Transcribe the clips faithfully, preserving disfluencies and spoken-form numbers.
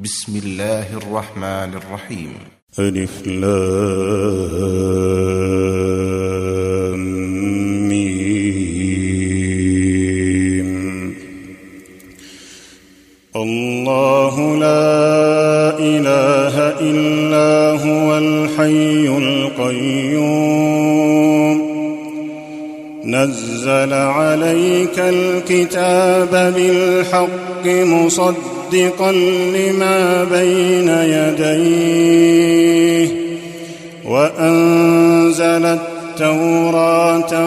بسم الله الرحمن الرحيم. ألف لام ميم. الله لا إله إلا هو الحي القيوم نزل عليك الكتاب بالحق مصدقا لما بين يديه وأنزل التوراة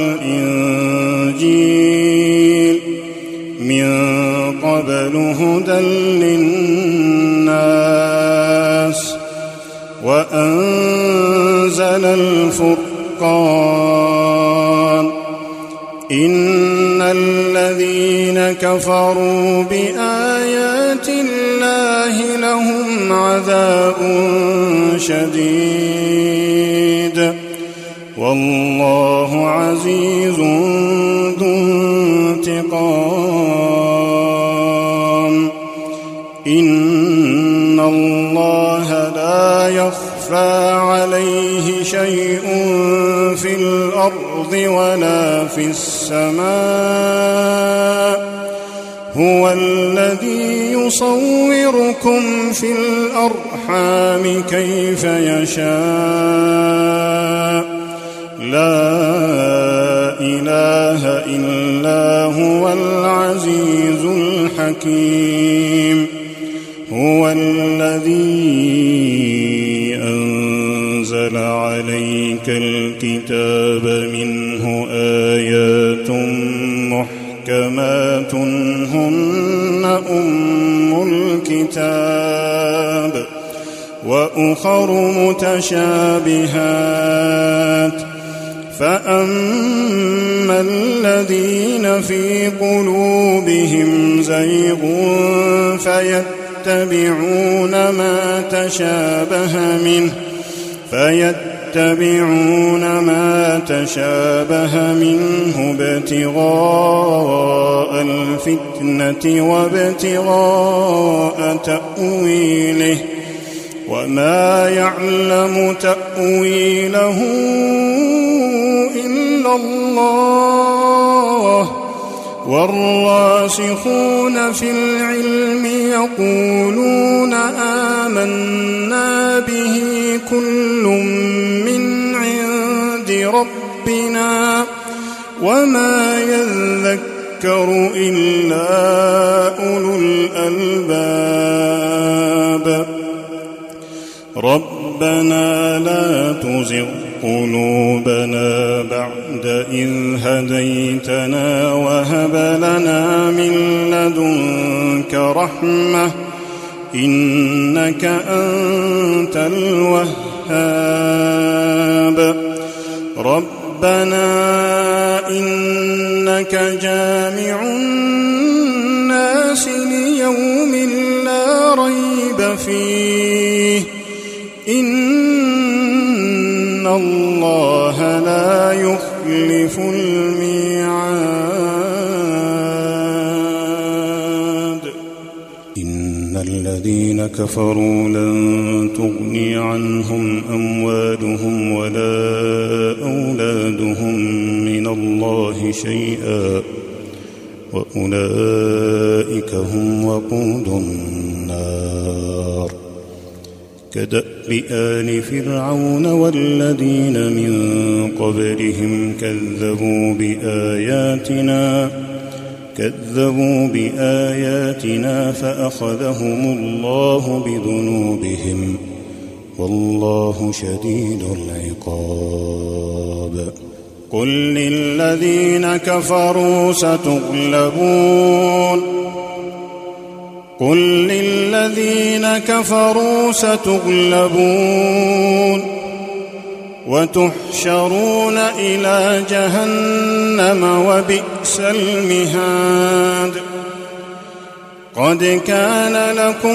والإنجيل من قبل هدى للناس وأنزل الفرقان إن الذين كفروا بآيات الله لهم عذاب شديد والله عزيز ذو انتقام إن الله لا يخفى عليه شيء في الأرض ولا في السماء هو الذي يصوركم في الأرحام كيف يشاء لا إله إلا هو العزيز الحكيم هو الذي أنزل عليك الكتاب منه آيات محكمات هن أم الكتاب وأخر متشابهات فأما الذين في قلوبهم زيغ فيتبعون ما تشابه منه فيتبعون ما تشابه منه ابتغاء الفتنة وابتغاء تأويله وما يعلم تأويله إلا الله والراسخون في العلم يقولون آمنا به كل من عند ربنا وما يذكر إلا أولو الألباب ربنا لا تزغ قلوبنا بعد إذ هديتنا وهب لنا من لدنك رحمة إنك أنت الوهاب ربنا إنك جامع الناس ليوم لا ريب فيه إن الله لا يخلف الميعاد إن الذين كفروا لن تغني عنهم أموالهم ولا أولادهم من الله شيئا وأولئك هم وقود النار كدأب آل فرعون والذين من قبلهم كذبوا بآياتنا كذبوا بآياتنا فأخذهم الله بذنوبهم والله شديد العقاب قل للذين كفروا ستغلبون قل للذين كفروا ستغلبون وتحشرون إلى جهنم وبئس المهاد قد كان لكم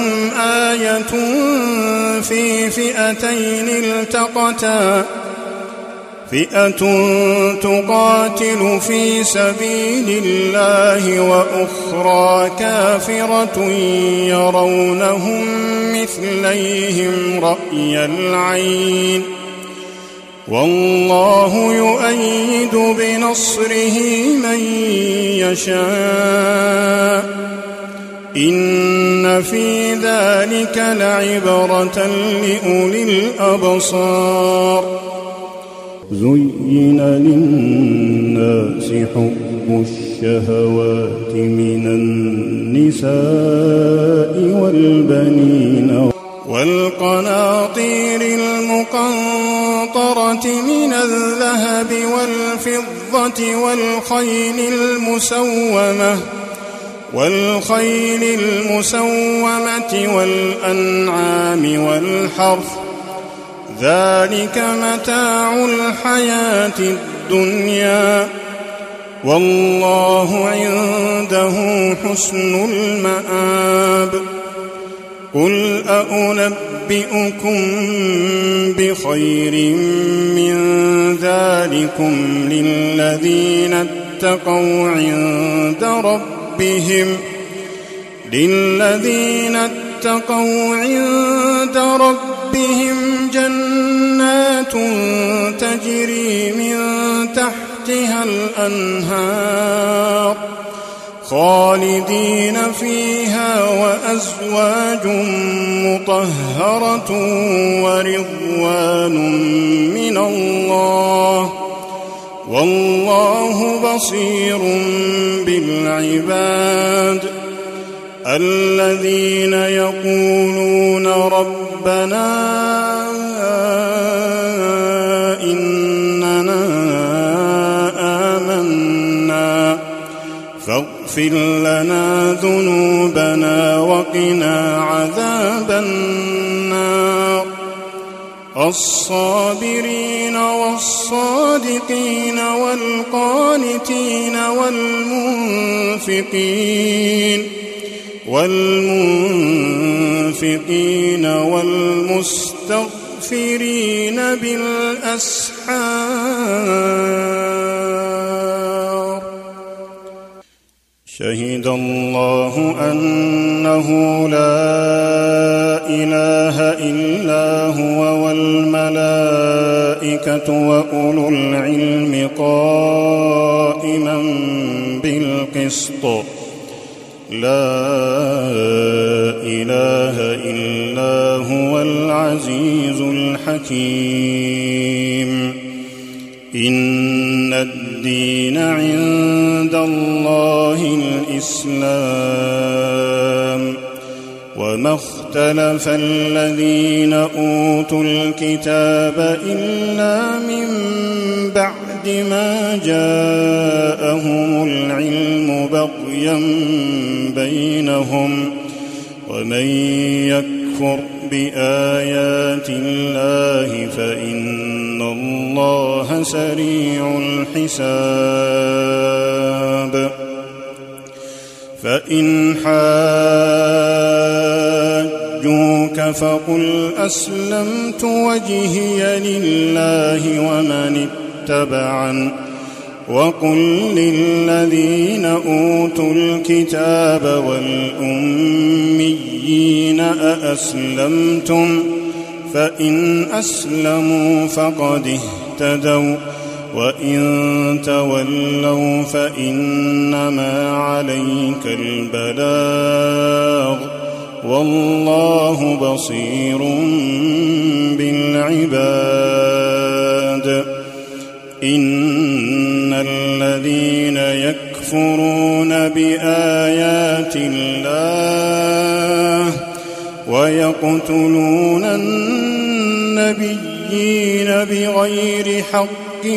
آية في فئتين التقتا فئة تقاتل في سبيل الله وأخرى كافرة يرونهم مثليهم رأي العين والله يؤيد بنصره من يشاء إن في ذلك لعبرة لأولي الأبصار زين للناس حب الشهوات من النساء والبنين والقناطير المقنطرة من الذهب والفضة والخيل المسومة والخيل المسومة والأنعام والحرث ذلك متاع الحياة الدنيا والله عنده حسن المآب قل أنبئكم بخير من ذلكم للذين اتقوا عند ربهم للذين اتقوا عند ربهم جنات تجري من تحتها الأنهار خالدين فيها وأزواج مطهرة ورضوان من الله والله بصير بالعباد الذين يقولون ربنا إننا آمنا فاغفر لنا ذنوبنا وقنا عذاب النار الصابرين والصادقين والقانتين والمنفقين والمنفقين والمستغفرين بالأسحار شهد الله أنه لا إله إلا هو والملائكة وأولو العلم قائما بالقسط لا إله إلا هو العزيز الحكيم إن الدين عند الله الإسلام وما اختلف الذين أوتوا الكتاب إلا من بعد ما جاءهم العلم بغيا بينهم ومن يكفر بآيات الله فإن الله سريع الحساب فإن حاجوك فقل أسلمت وجهي لله ومن اتبعن وقل للذين أوتوا الكتاب والأميين أأسلمتم فإن أسلموا فقد اهتدوا وإن تولوا فإنما عليك البلاغ والله بصير بالعباد إن الذين يكفرون بآيات الله ويقتلون النبيين بغير حق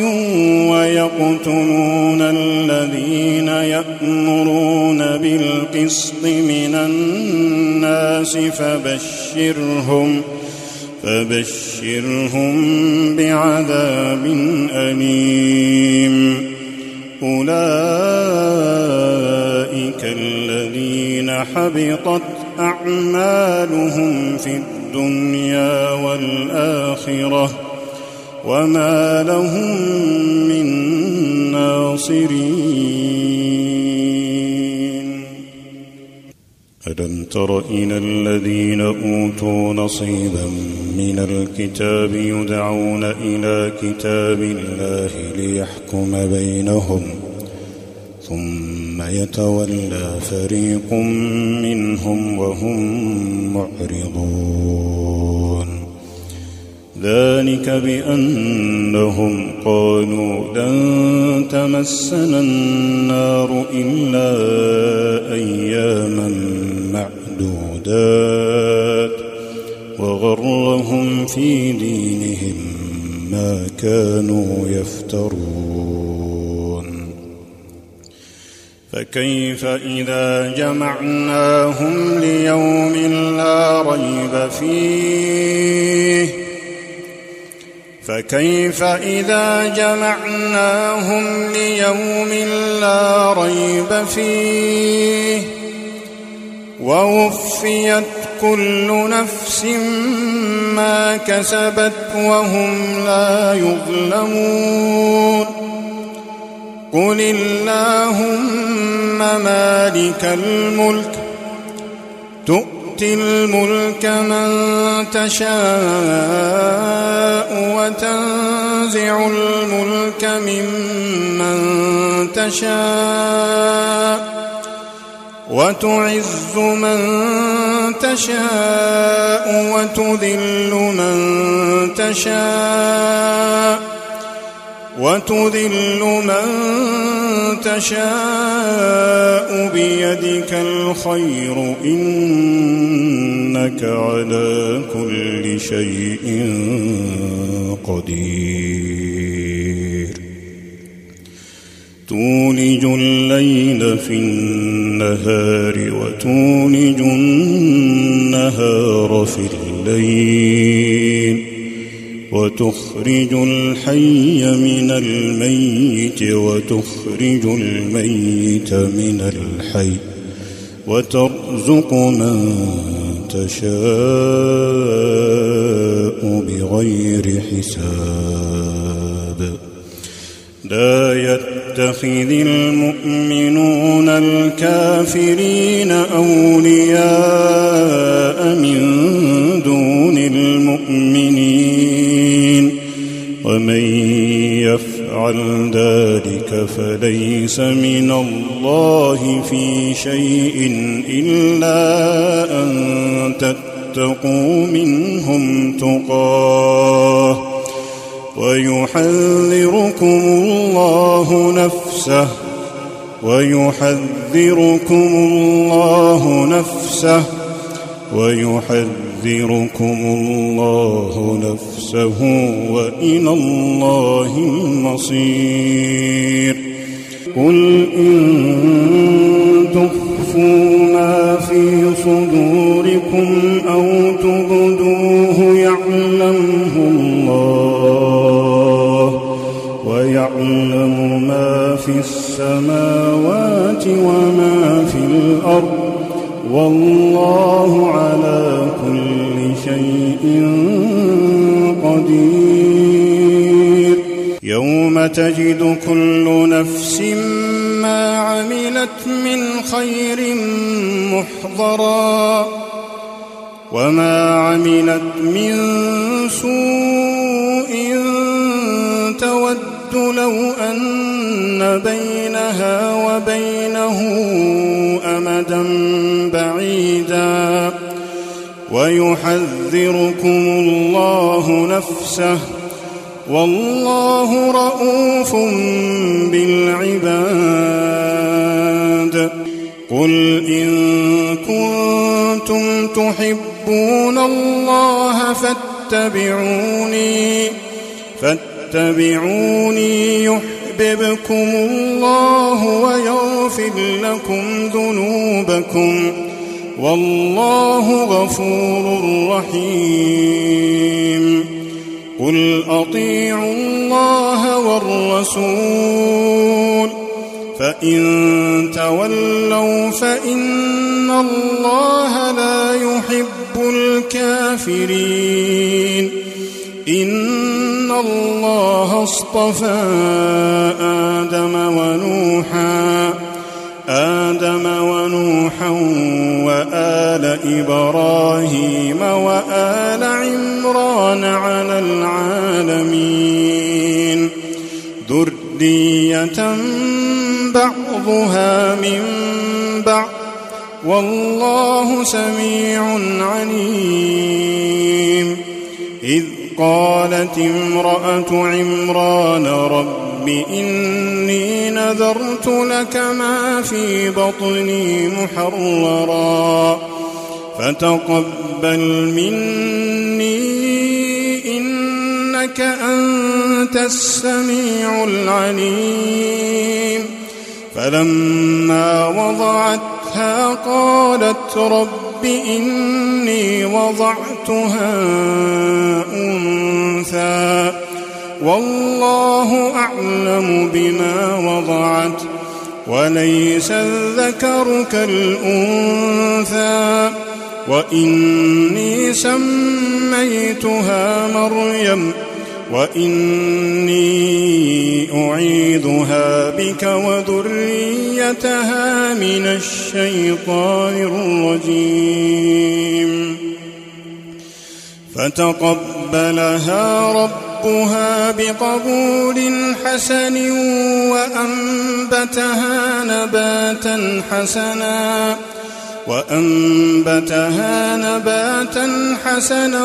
ويقتلون الذين يأمرون بالقسط من الناس فبشرهم فبشرهم بعذاب أليم أولئك الذين حبطت أعمالهم في الدنيا والآخرة وما لهم من ناصرين. ألم تر إلى الذين أوتوا نصيبا من الكتاب يدعون إلى كتاب الله ليحكم بينهم ثم يتولى فريق منهم وهم معرضون. ذلك بأنهم قالوا لن تمسنا النار إلا أياما معدودات وغرهم في دينهم ما كانوا يفترون. فكيف إذا جمعناهم ليوم لا ريب فيه فكيف إذا جمعناهم ليوم لا ريب فيه ووفيت كل نفس ما كسبت وهم لا يظلمون. قل اللهم مالك الملك تؤتي الملك من تشاء وتنزع الملك ممن تشاء وتعز من تشاء وتذل من تشاء وتذل من تشاء بيدك الخير إنك على كل شيء قدير. تولج الليل في النهار وتولج النهار في الليل وتخرج الحي من الميت وتخرج الميت من الحي وترزق من تشاء بغير حساب. لا يتخذ المؤمنون الكافرين أولياء من دون المؤمنين ومن يفعل ذلك فليس من الله في شيء إلا أن تتقوا منهم تقاه ويحذركم الله نفسه ويحذركم الله نفسه ويحذركم الله نفسه وإلى الله المصير. قل إن تخفوا ما في صدوركم أو تبدوه يعلمه الله ويعلم ما في السماوات وما في الأرض والله على كل شيء قدير. يوم تجد كل نفس ما عملت من خير محضرا وما عملت من سوء تود لو أن بينها وبينه أمدا بعيدا ويحذركم الله نفسه والله رءوف بالعباد. قل إن كنتم تحبون الله فاتبعوني فاتبعوني يحببكم الله ويغفر لكم ذنوبكم والله غفور رحيم. قل أطيعوا الله والرسول فإن تولوا فإن الله لا يحب الكافرين إن الله اصطفى آدم ونوحا آدم ونوحا وآل إبراهيم وآل عمران على العالمين ذرية بعضها من بعض والله سميع عليم إذ قالت امرأة عمران رب إني نذرت لك ما في بطني محررا فتقبل مني إنك أنت السميع العليم فلما وضعتها قالت رب إني وضعتها أنثى والله أعلم بما وضعت وليس الذكر كالأنثى وإني سميتها مريم وإني أعيذها بك وذريتها من الشيطان الرجيم فتقبلها ربها بقبول حسن وأنبتها نباتا حسنا وأنبتها نباتا حسنا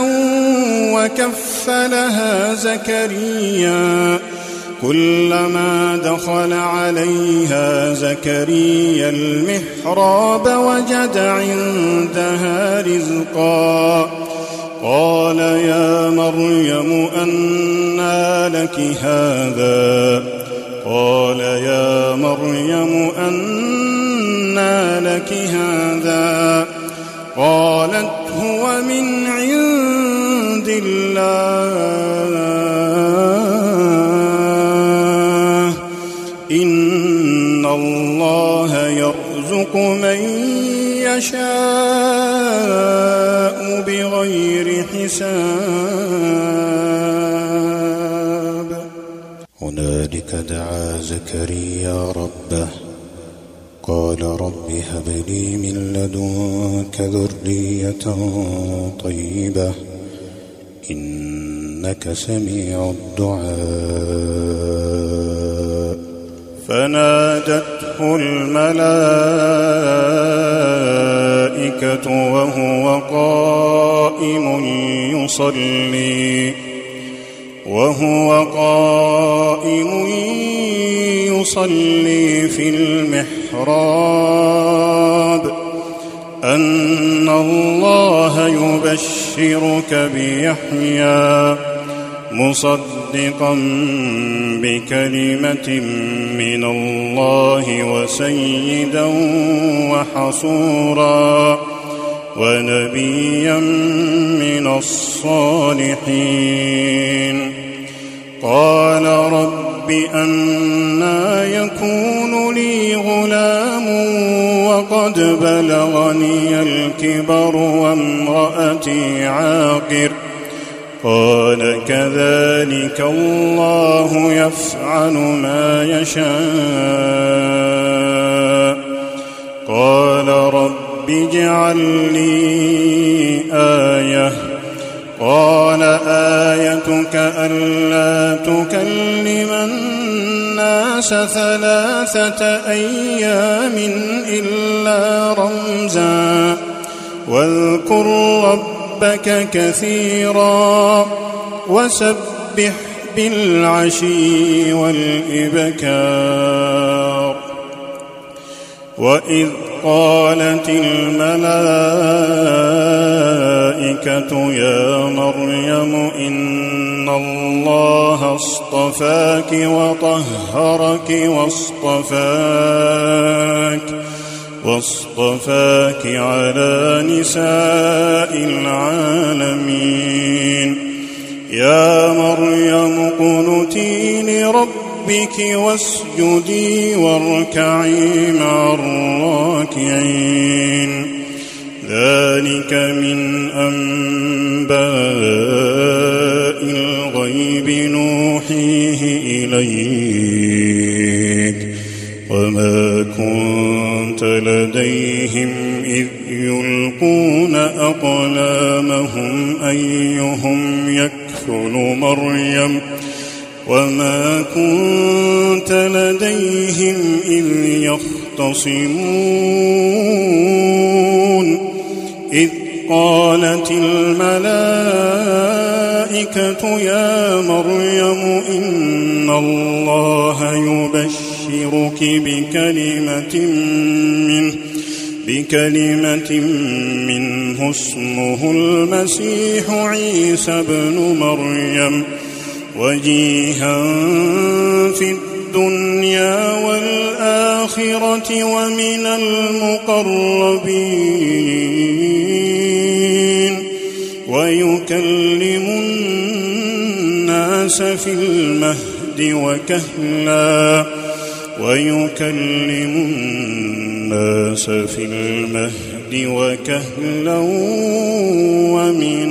وكفلها زكريا كلما دخل عليها زكريا المحراب وجد عندها رزقا قال يا مريم أنى لك هذا قال يا مريم أنى لك هذا قالت هو من عند الله إن الله يرزق من يشاء بغير حساب هنالك دعا زكريا ربه قال رب هب لي من لدنك ذرية طيبة إنك سميع الدعاء فنادته الملائكة وهو قائم يصلي وهو قائم يصلي في المحراب أن الله يبشرك بيحيى مصدقا بكلمة من الله وسيدا وحصورا ونبيا من الصالحين قال رب أنى يكون لي غلام وقد بلغني الكبر وامرأتي عاقر قال كذلك الله يفعل ما يشاء قال رب اجعل لي آية قال آيتك ألا تكلم الناس ثلاثة أيام إلا رمزا واذكر ربك كثيرا وسبح بالعشي والإبكار وإذ قالت الملائكة يا مريم إن الله اصطفاك وطهرك واصطفاك واصطفاك على نساء العالمين يا مريم اقنتي لربك واسجدي واركعي مع الراكعين ذلك من أنباء الغيب نوحيه إليك وما كنت لديهم إذ يلقون أقلامهم أيهم يكفل مريم وما كنت لديهم إذ يختصمون إذ قالت الملائكة يا مريم إن الله يبشرك بكلمة منه بكلمة منه اسمه المسيح عيسى ابن مريم وجيها في الدنيا والآخرة ومن المقربين ويكلم الناس في المهد وكهلا ويكلم الناس في المهد وكهلا ومن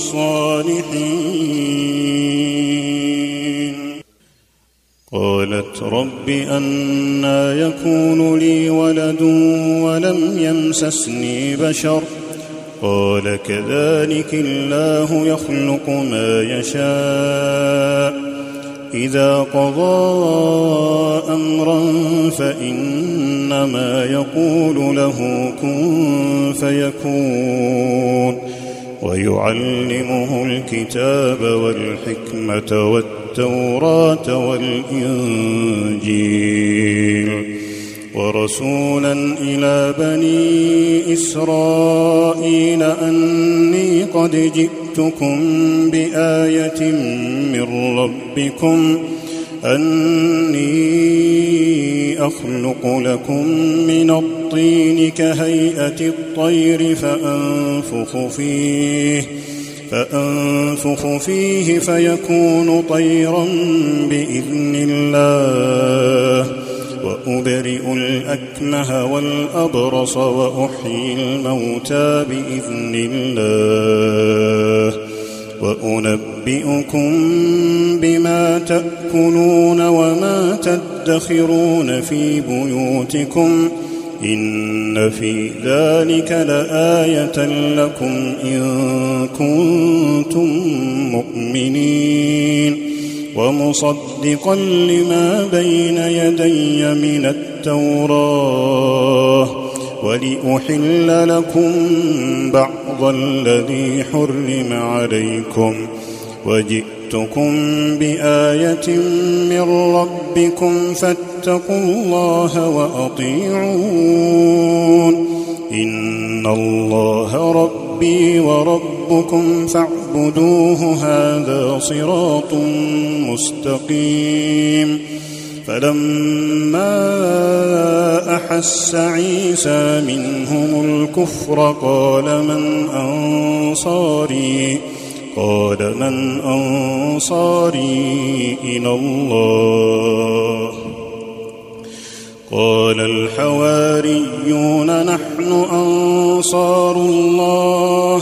الصالحين. قالت رب أنى يكون لي ولد ولم يمسسني بشر قال كذلك الله يخلق ما يشاء إذا قضى أمرا فإنما يقول له كن فيكون ويعلمه الكتاب والحكمة والتوراة والإنجيل ورسولا إلى بني إسرائيل أني قد جئتكم بآية من ربكم أني أخلق لكم من الطين كهيئة الطير فأنفخ فيه فأنفخ فيه فيكون طيرا بإذن الله وأبرئ الأكمه والأبرص وأحيي الموتى بإذن الله وأنبئكم بما تأكلون وما تدخرون في بيوتكم إن في ذلك لآية لكم إن كنتم مؤمنين ومصدقا لما بين يدي من التوراة ولأحل لكم بعض الذي حرم عليكم وجئتكم بآية من ربكم فاتقوا الله وأطيعون إن الله ربي وربكم فاعبدوه هذا صراط مستقيم. فلما أحس عيسى منهم الكفر قال من أنصاري قال من أنصاري إلى الله قال الحواريون نحن أنصار الله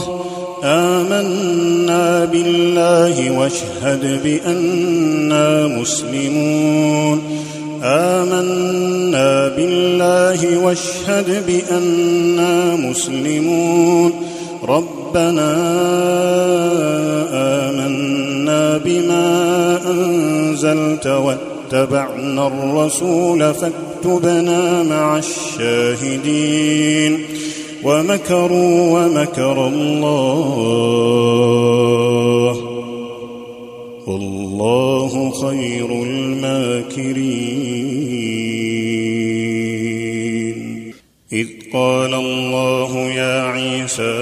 آمنا بالله واشهد بأننا مسلمون آمنا بالله واشهد بأننا مسلمون ربنا آمنا بما أنزلت واتبعنا الرسول فاكتبنا مع الشاهدين ومكروا ومكر الله والله خير الماكرين. إذ قال الله يا عيسى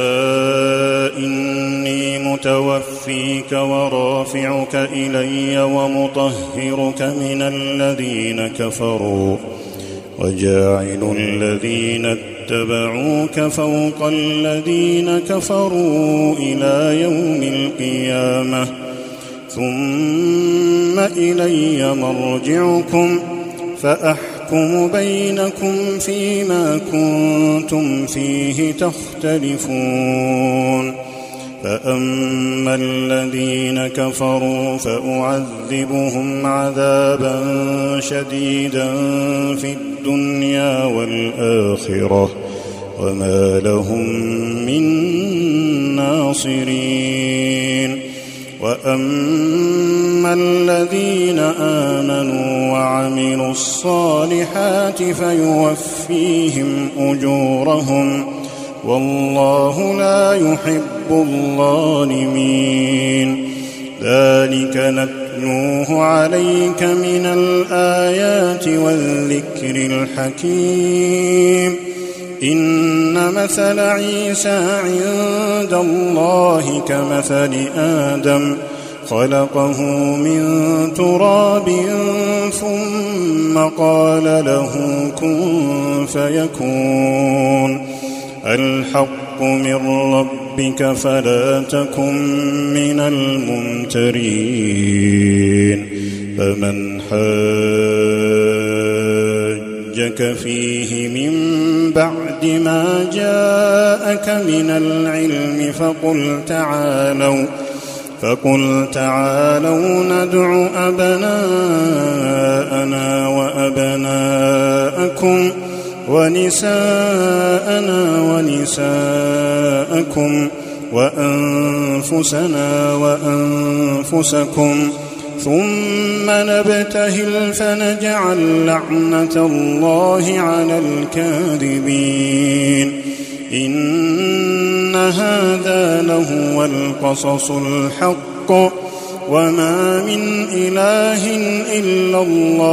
إني متوفيك ورافعك إلي ومطهرك من الذين كفروا وجاعل الذين اتبعوك فوق الذين كفروا إلى يوم القيامة ثم إلي مرجعكم فأحكم يحكم بينكم فيما كنتم فيه تختلفون فأما الذين كفروا فأعذبهم عذابا شديدا في الدنيا والآخرة وما لهم من ناصرين وأما الذين آمنوا وعملوا الصالحات فيوفيهم أجورهم والله لا يحب الظالمين ذلك نتلوه عليك من الآيات والذكر الحكيم إن مثل عيسى عند الله كمثل آدم خلقه من تراب ثم قال له كن فيكون الحق من ربك فلا تكن من الممترين فمن حاجك فيه من بعد ما جاءك من العلم فقل تعالوا فقل تعالوا ندع أبناءنا وأبناءكم ونساءنا ونساءكم وأنفسنا وأنفسكم ثم نبتهل فنجعل لعنة الله على الكاذبين إن هذا لهو القصص الحق وما من إله إلا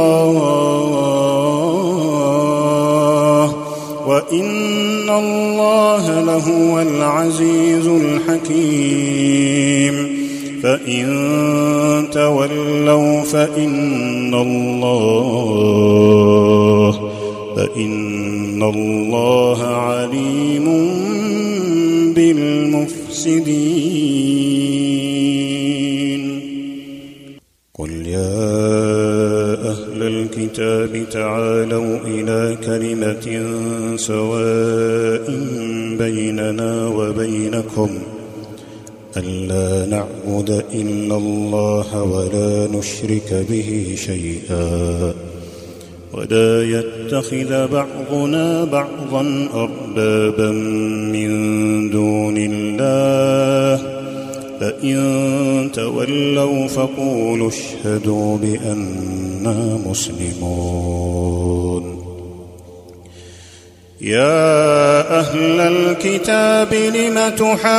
الله وإن الله لهو العزيز الحكيم فإن تولوا فإن الله فإن الله عليم بالمفسدين قل يا أهل الكتاب تعالوا إلى كلمة سواء بيننا وبينكم ألا نعبد إلا الله ولا نشرك به شيئا ولا يتخذ بعضنا بعضا أربابا من دون الله فإن تولوا فقولوا اشهدوا بأننا مسلمون يا أهل الكتاب لم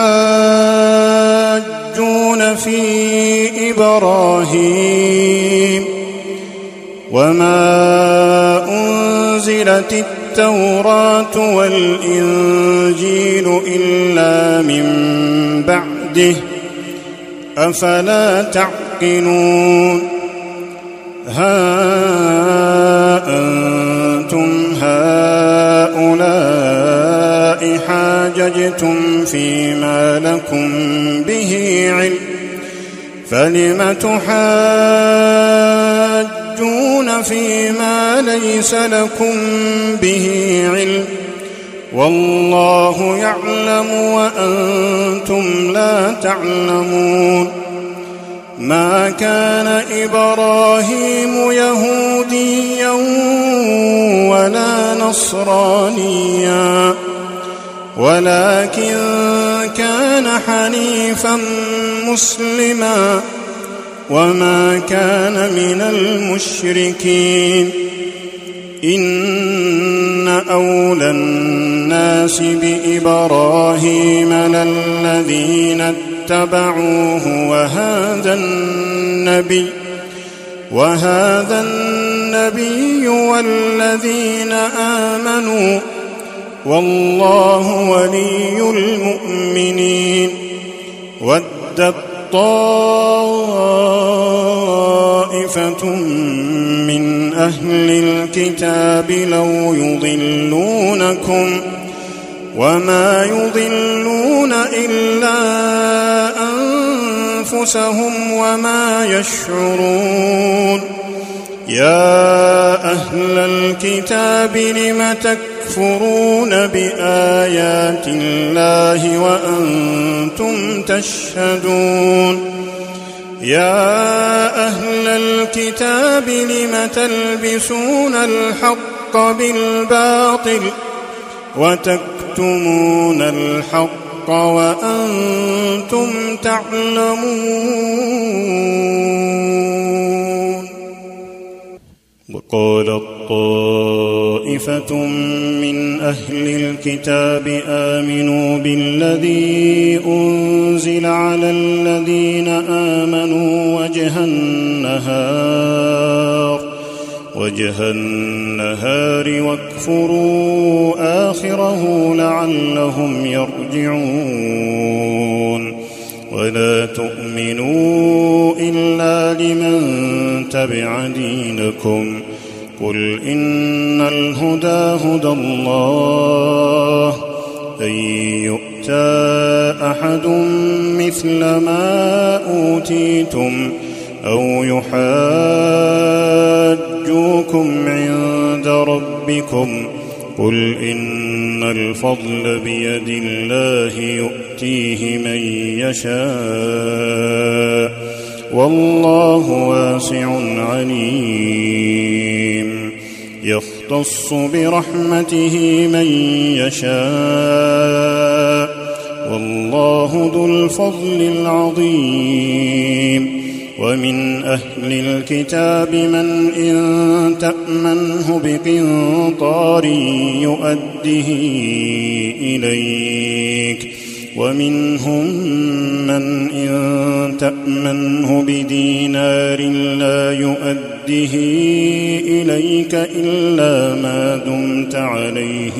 تحاجون في إبراهيم وما أنزلت التوراة والإنجيل إلا من بعده أفلا تعقلون ها أنتم هؤلاء حاججتم فيما لكم به علم فلم تحاجون فيما ليس لكم به علم والله يعلم وأنتم لا تعلمون ما كان إبراهيم يهوديا ولا نصرانيا ولكن كان حنيفا مسلما وما كان من المشركين إن أولى الناس بإبراهيم للذين اتبعوه وهذا النبي وهذا النبي والذين آمنوا والله ولي المؤمنين ودت طائفة من أهل الكتاب لو يضلونكم وما يضلون إلا أنفسهم وما يشعرون يا أهل الكتاب لم تكفرون بآيات الله وأنتم تشهدون يا أهل الكتاب لم تلبسون الحق بالباطل وتكتمون الحق وأنتم تعلمون وقالت طائفة من أهل الكتاب آمنوا بالذي أنزل على الذين آمنوا وجه النهار وجه النهار واكفروا آخره لعلهم يرجعون ولا تؤمنوا إلا لمن تبع دينكم قل إن الهدى هدى الله أن يؤتى أحد مثل ما أوتيتم أو يحاجوكم عند ربكم قل إن الفضل بيد الله يؤتيه من يشاء والله واسع عليم يختص برحمته من يشاء والله ذو الفضل العظيم ومن أهل الكتاب من إن تأمنه بقنطار يؤده إليك ومنهم من إن تأمنه بدينار لا يؤده إليك إلا ما دمت عليه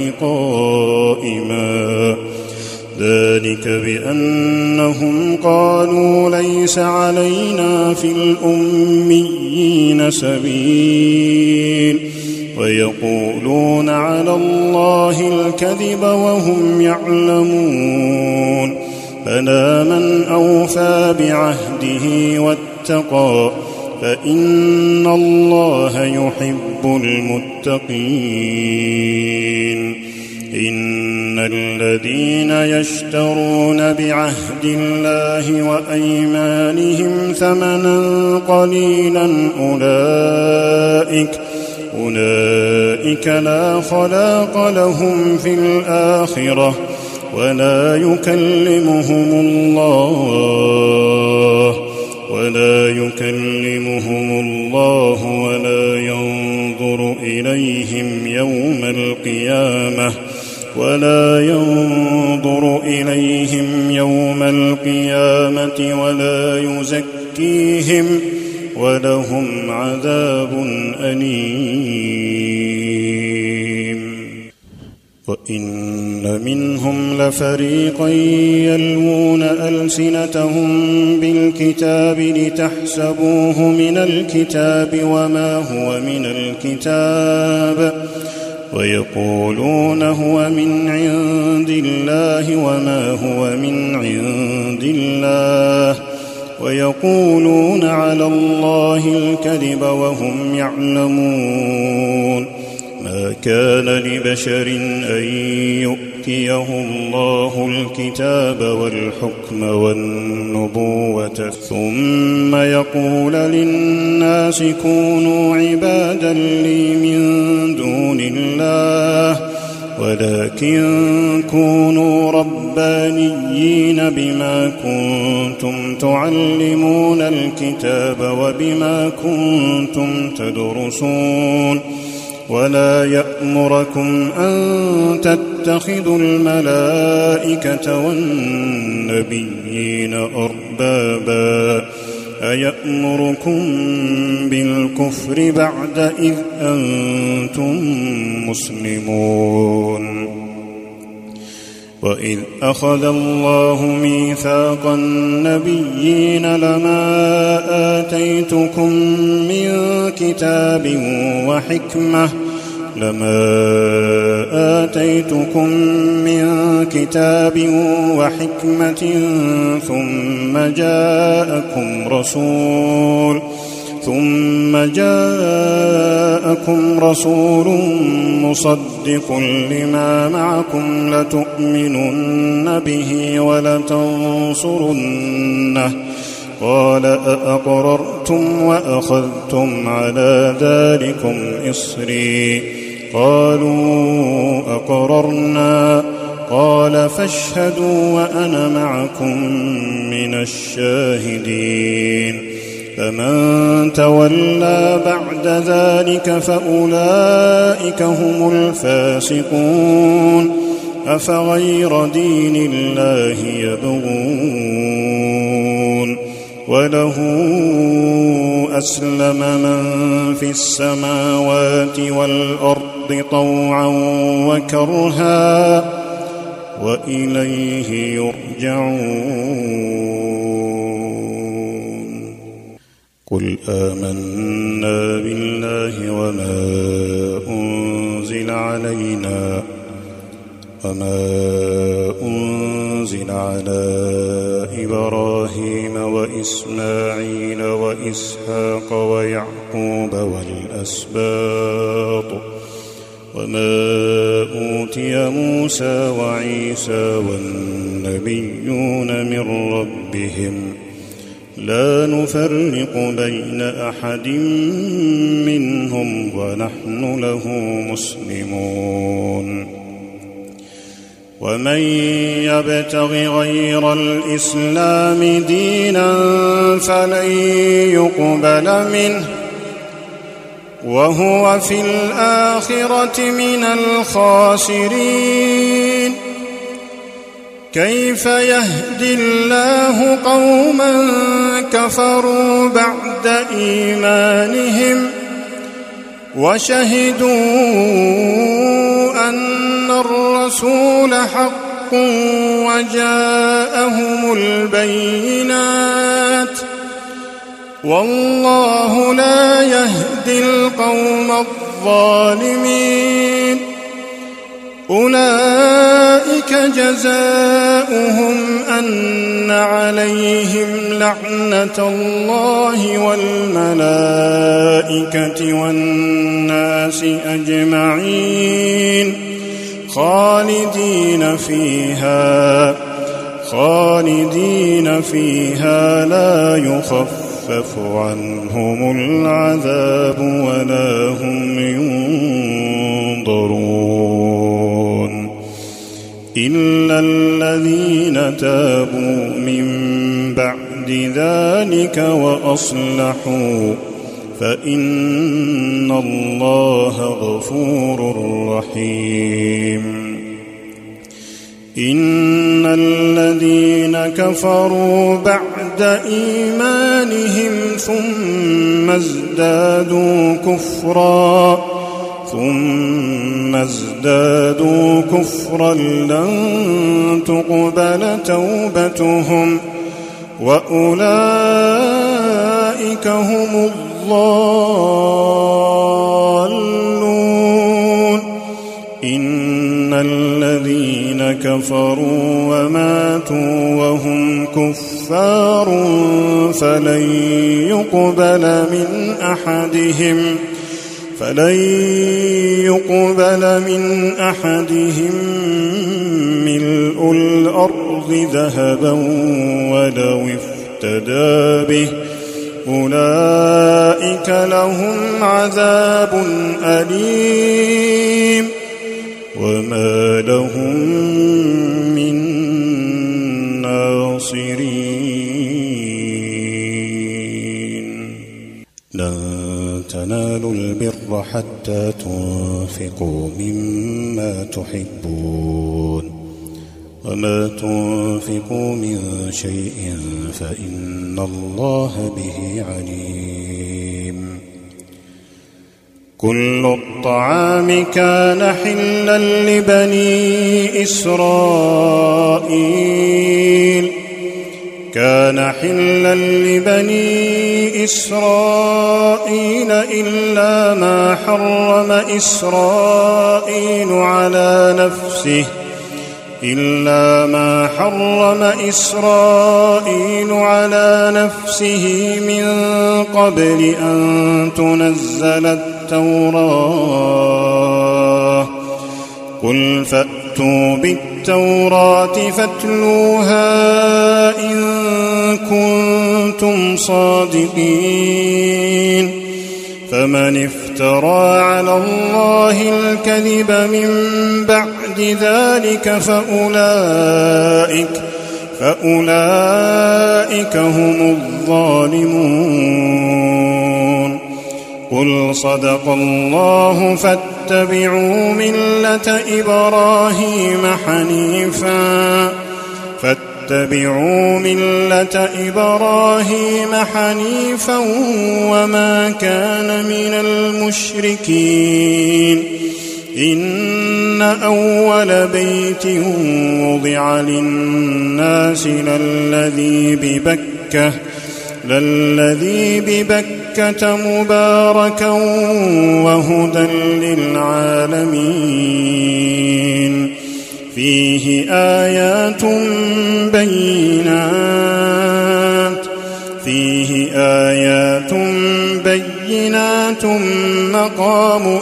قائما ذلك بأنهم قالوا ليس علينا في الأميين سبيل ويقولون على الله الكذب وهم يعلمون بلى من أوفى بعهده واتقى فإن الله يحب المتقين إن الذين يشترون بعهد الله وأيمانهم ثمنا قليلا أولئك أولئك لا خلاق لهم في الآخرة ولا يكلمهم الله ولا يكلمهم الله ولا ينظر إليهم يوم القيامة ولا ينظر إليهم يوم القيامة ولا يزكيهم ولهم عذاب أليم وإن منهم لفريقا يلوون ألسنتهم بالكتاب لتحسبوه من الكتاب وما هو من الكتاب ويقولون هو من عند الله وما هو من عند الله ويقولون على الله الكذب وهم يعلمون ما كان لبشر أن يؤتيه الله الكتاب والحكم والنبوة ثم يقول للناس كونوا عبادا لي من دون الله ولكن كونوا ربانيين بما كنتم تعلمون الكتاب وبما كنتم تدرسون ولا يأمركم أن تتخذوا الملائكة والنبيين أربابا أيأمركم بالكفر بعد إذ أنتم مسلمون وإذ أخذ الله ميثاق النبيين لما آتيتكم من كتاب وحكمة لما آتيتكم من كتاب وحكمة ثم جاءكم رسول ثم جاءكم رسول مصدق لما معكم لتؤمنن به ولتنصرنه قال أأقررتم وأخذتم على ذلكم إصري قالوا أقررنا قال فاشهدوا وأنا معكم من الشاهدين فمن تولى بعد ذلك فأولئك هم الفاسقون أفغير دين الله يبغون وله أسلم من في السماوات والأرض طوعا وكرها وإليه يرجعون قل آمنا بالله وما أنزل علينا وما أنزل على إبراهيم وإسماعيل وإسحاق ويعقوب والأسباط وما أوتي موسى وعيسى والنبيون من ربهم لا نفرق بين أحد منهم ونحن له مسلمون ومن يبتغ غير الإسلام دينا فلن يقبل منه وهو في الآخرة من الخاسرين كيف يهدي الله قوما كفروا بعد إيمانهم وشهدوا أن الرسول حق وجاءهم البينات والله لا يهدي القوم الظالمين أولئك جزاؤهم أن عليهم لعنة الله والملائكة والناس أجمعين خالدين فيها خالدين فيها لا يخفف عنهم العذاب ولا هم ينظرون إلا الذين تابوا من بعد ذلك وأصلحوا فإن الله غفور رحيم إن الذين كفروا بعد إيمانهم ثم ازدادوا كفرا ثم ازدادوا كفرا لن تقبل توبتهم وأولئك هم الضالون إن الذين كفروا وماتوا وهم كفار فلن يقبل من أحدهم فلن يقبل من أحدهم ملء الأرض ذهبا ولو افتدى به أولئك لهم عذاب أليم وما لهم من ناصرين لن تنالوا البر حتى تنفقوا مما تحبون وما تنفقوا من شيء فإن الله به عليم كل الطعام كان حلا لبني إسرائيل كان حلا لبني إسرائيل إلا ما حرم إسرائيل على نفسه إلا ما حرم إسرائيل على نفسه من قبل أن تنزل التوراة قل فأتوا بالتوراة فاتلوها إن كنتم صادقين فمن افترى على الله الكذب من بعد ذلك فأولئك فأولئك هم الظالمون قل صدق الله فاتبعوا ملة إبراهيم حنيفا فاتبعوا ملة إبراهيم حنيفا وما كان من المشركين إن أول بيت وضع للناس للذي ببكة للذي ببكة مباركا وهدى للعالمين فيه آيات بينات فيه آيات بينات مقام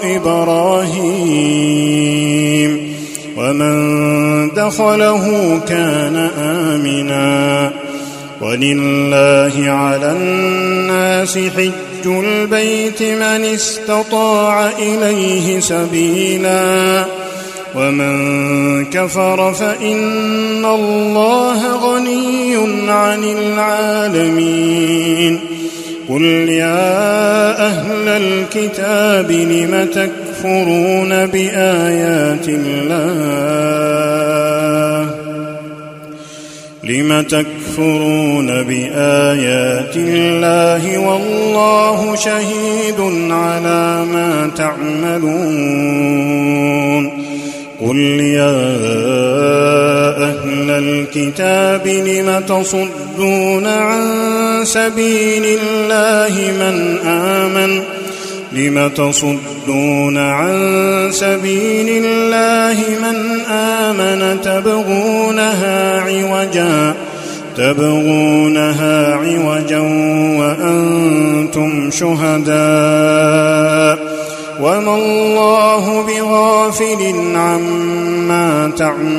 إبراهيم ومن دخله كان آمنا ولله على الناس حج البيت من استطاع إليه سبيلا ومن كفر فإن الله غني عن العالمين قل يا أهل الكتاب لم تكفرون بآيات الله لم تكفرون بآيات الله والله شهيد على ما تعملون قل يا أهل الكتاب لم تصدون عن سبيل الله من آمن لم تصدون عن سبيل الله من آمن تبغونها عوجا تبغونها عوجا وأنتم شهداء وما الله بغافل عما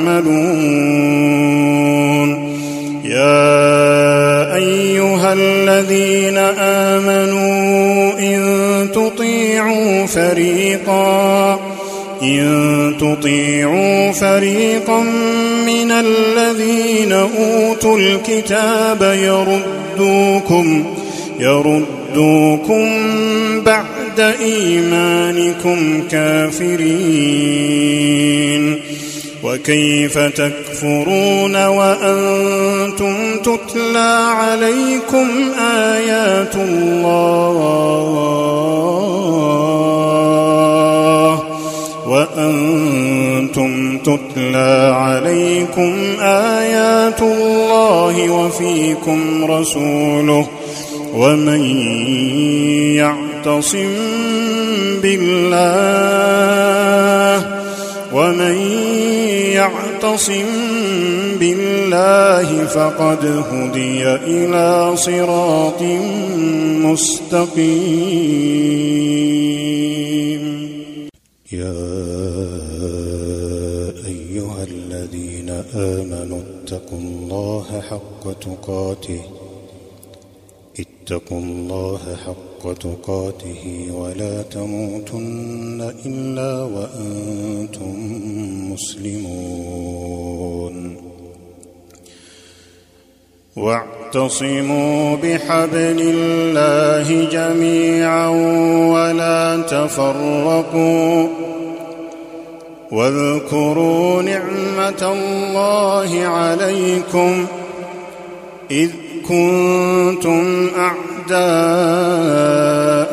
تعملون يا أيها الذين آمنوا إن تطيعوا فريقا إن تطيعوا فريقا من الذين أوتوا الكتاب يردوكم يردوكم بعد إيمانكم كافرين وكيف تكفرون وأنتم تتلى عليكم آيات الله وأنتم تتلى عليكم آيات الله وفيكم رسوله ومن يعتصم بالله ومن يعتصم بالله فقد هدي إلى صراط مستقيم يا أيها الذين آمنوا اتقوا الله حق تقاته اتقوا الله حق تقاته ولا تموتن إلا وأنتم مسلمون واعتصموا بحبل الله جميعا ولا تفرقوا واذكروا نعمة الله عليكم إذ كنتم أعداء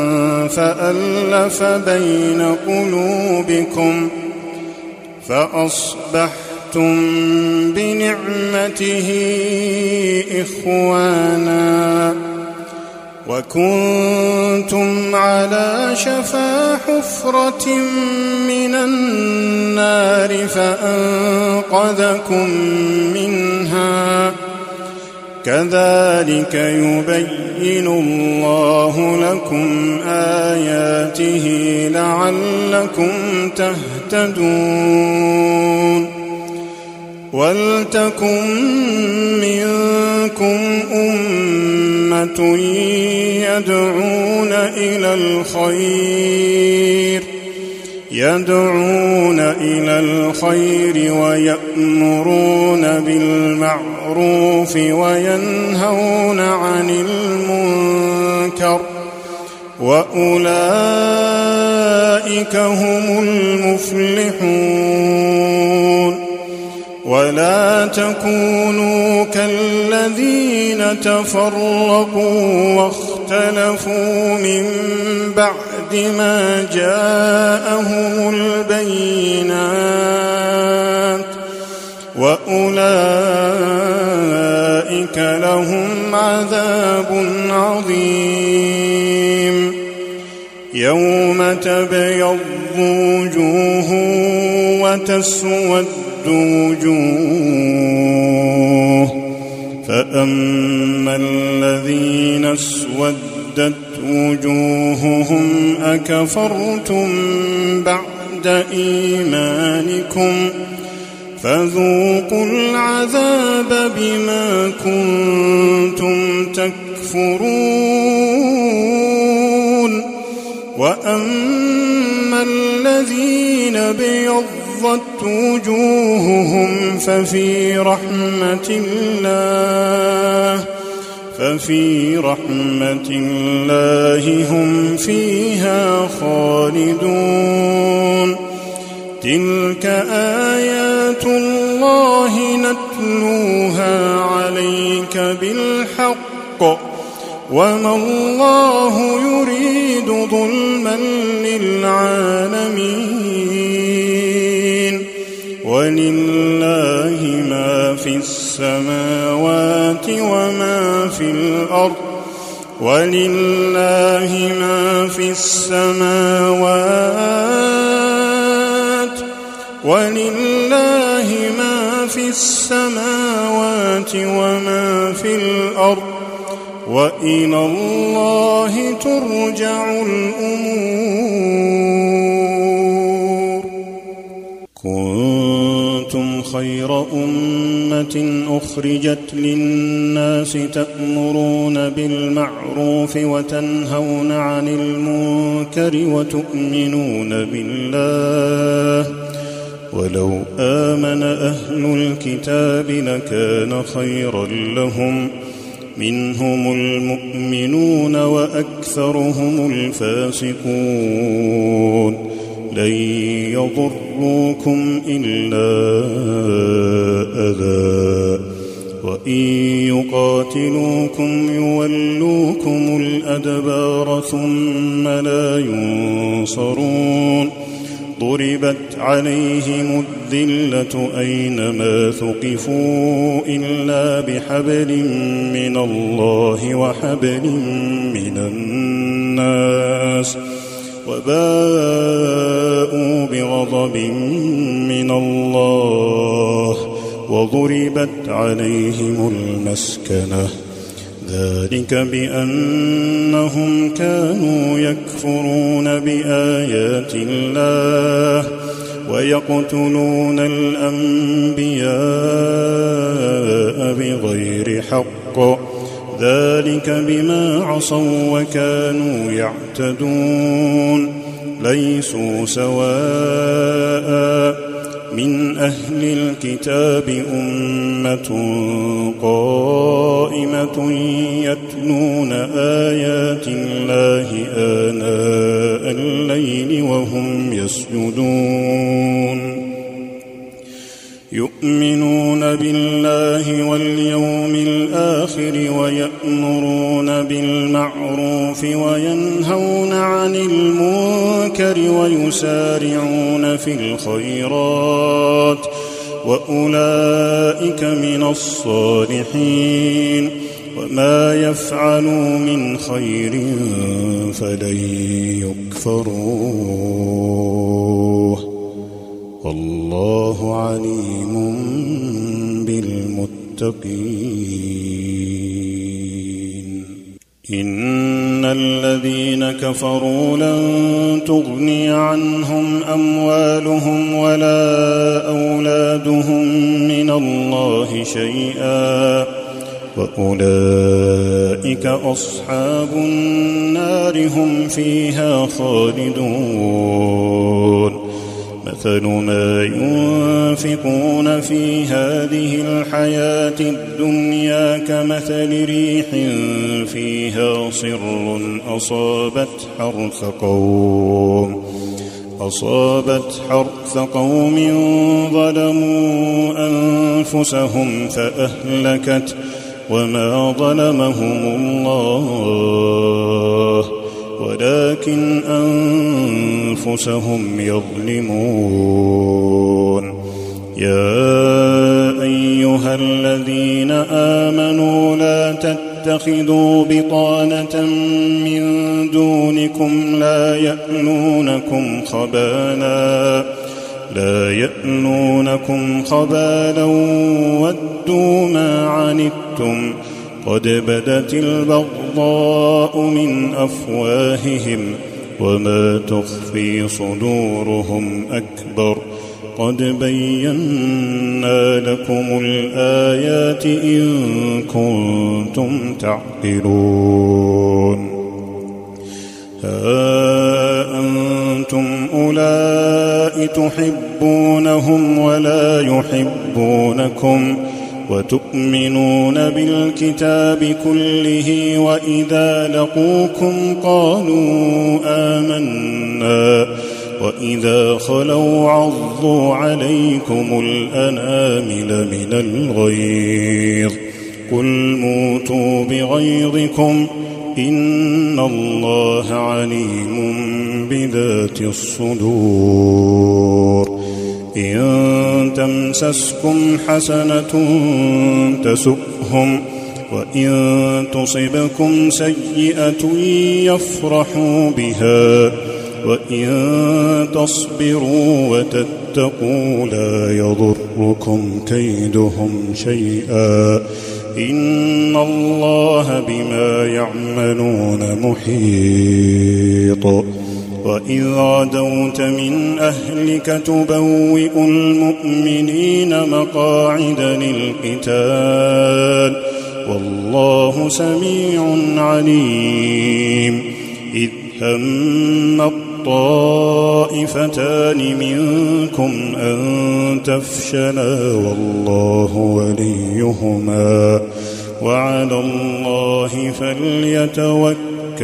فألف بين قلوبكم فأصبحتم بنعمته إخوانا وكنتم على شفا حفرة من النار فأنقذكم منها كذلك يبين الله لكم آياته لعلكم تهتدون ولتكن منكم أمة يدعون إلى الخير يدعون إلى الخير ويأمرون بالمعروف وينهون عن المنكر وأولئك هم المفلحون ولا تكونوا كالذين تفرقوا واختلفوا من بعد ما جاءهم البينات وأولئك لهم عذاب عظيم يوم تبيض وجوه وتسود وجوه فأما الذين اسودت وجوههم أكفرتم بعد إيمانكم فذوقوا العذاب بما كنتم تكفرون وأما الذين بيضت وجوههم ففي رحمة الله ففي رحمة الله هم فيها خالدون تلك آيات الله نتلوها عليك بالحق وما الله يريد ظلما للعالمين ولله ما في السماوات وما في الأرض ولله ما في السماوات ولله ما في السماوات وما في الأرض وإلى الله ترجع الأمور كنتم خير أمة أخرجت للناس تأمرون بالمعروف وتنهون عن المنكر وتؤمنون بالله ولو آمن أهل الكتاب لكان خيرا لهم منهم المؤمنون وأكثرهم الفاسقون لن يضروكم إلا أذى وإن يقاتلوكم يولوكم الأدبار ثم لا ينصرون ضربت عليهم الذلة أينما ثقفوا إلا بحبل من الله وحبل من الناس وباءوا بغضب من الله وضربت عليهم المسكنة ذلك بأنهم كانوا يكفرون بآيات الله ويقتلون الأنبياء بغير حق ذلك بما عصوا وكانوا يعتدون ليسوا سواء من أهل الكتاب أمة قائمة يتلون آيات الله آناء الليل وهم يسجدون يؤمنون بالله واليوم الآخر ويأمرون بالمعروف وينهون عن المنكر ويسارعون في الخيرات وأولئك من الصالحين وما يفعلوا من خير فلن يكفروه والله عليم بالمتقين. إن الذين كفروا لن تغني عنهم أموالهم ولا أولادهم من الله شيئا وأولئك أصحاب النار هم فيها خالدون مثل ما ينفقون في هذه الحياة الدنيا كمثل ريح فيها صر أصابت حرث قوم أصابت حرث قوم ظلموا أنفسهم فأهلكت وما ظلمهم الله ولكن أنفسهم يظلمون يا أيها الذين آمنوا لا تتخذوا بطانة من دونكم لا يألونكم خبالا لا يألونكم خبالا ودوا ما عنتم قد بدت البغضاء من أفواههم وما تخفي صدورهم أكبر قد بينا لكم الآيات إن كنتم تعقلون ها أنتم أولئك تحبونهم ولا يحبونكم وتؤمنون بالكتاب كله وإذا لقوكم قالوا آمنا وإذا خلوا عضوا عليكم الأنامل من الغيظ قل موتوا بغيظكم إن الله عليم بذات الصدور إن تمسسكم حسنة تسؤهم وإن تصبكم سيئة يفرحوا بها وإن تصبروا وتتقوا لا يضركم كيدهم شيئا إن الله بما يعملون محيط وإذ غدوت من أهلك تبوئ المؤمنين مقاعد للقتال والله سميع عليم إذ هم الطائفتان منكم أن تفشلا والله وليهما وعلى الله فليتوكل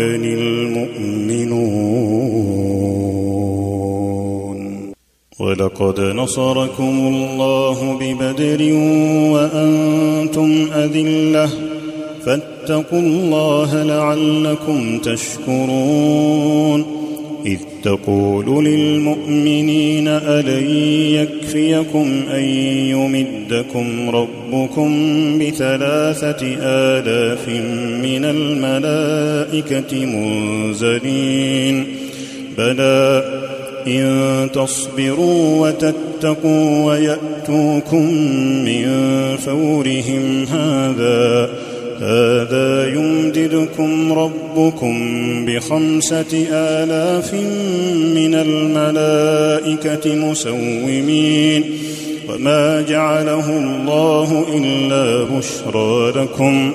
المؤمنون ولقد نصركم الله ببدر وأنتم أذلة فاتقوا الله لعلكم تشكرون إذ تقول للمؤمنين ألن يكفيكم أن يمدكم ربكم بثلاثة آلاف من الملائكة منزلين بلى إن تصبروا وتتقوا ويأتوكم من فورهم هذا هذا يمددكم ربكم بخمسة آلاف من الملائكة مسومين وما جعله الله إلا بشرى لكم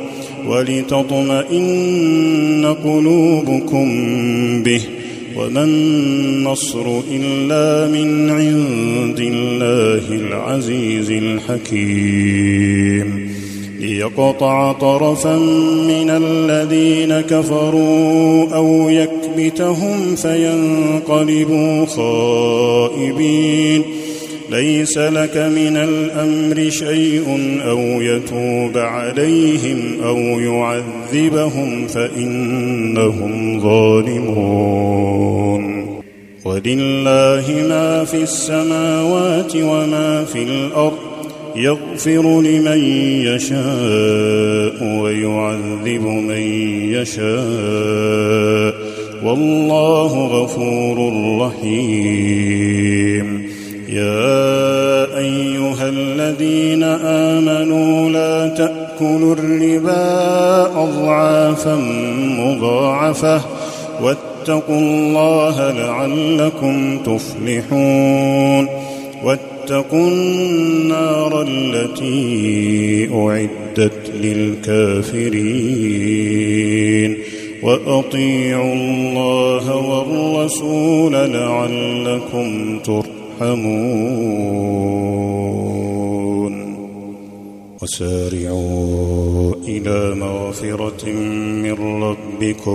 ولتطمئن قلوبكم به وما النصر إلا من عند الله العزيز الحكيم ليقطع طرفا من الذين كفروا أو يكبتهم فينقلبوا خائبين ليس لك من الأمر شيء أو يتوب عليهم أو يعذبهم فإنهم ظالمون ولله ما في السماوات وما في الأرض يغفر لمن يشاء ويعذب من يشاء والله غفور رحيم يا أيها الذين آمنوا لا تأكلوا الربا أضعافا مضاعفة واتقوا الله لعلكم تفلحون واتقوا النار التي أعدت للكافرين وأطيعوا الله والرسول لعلكم ترحمون وسارعوا إلى مغفرة من ربكم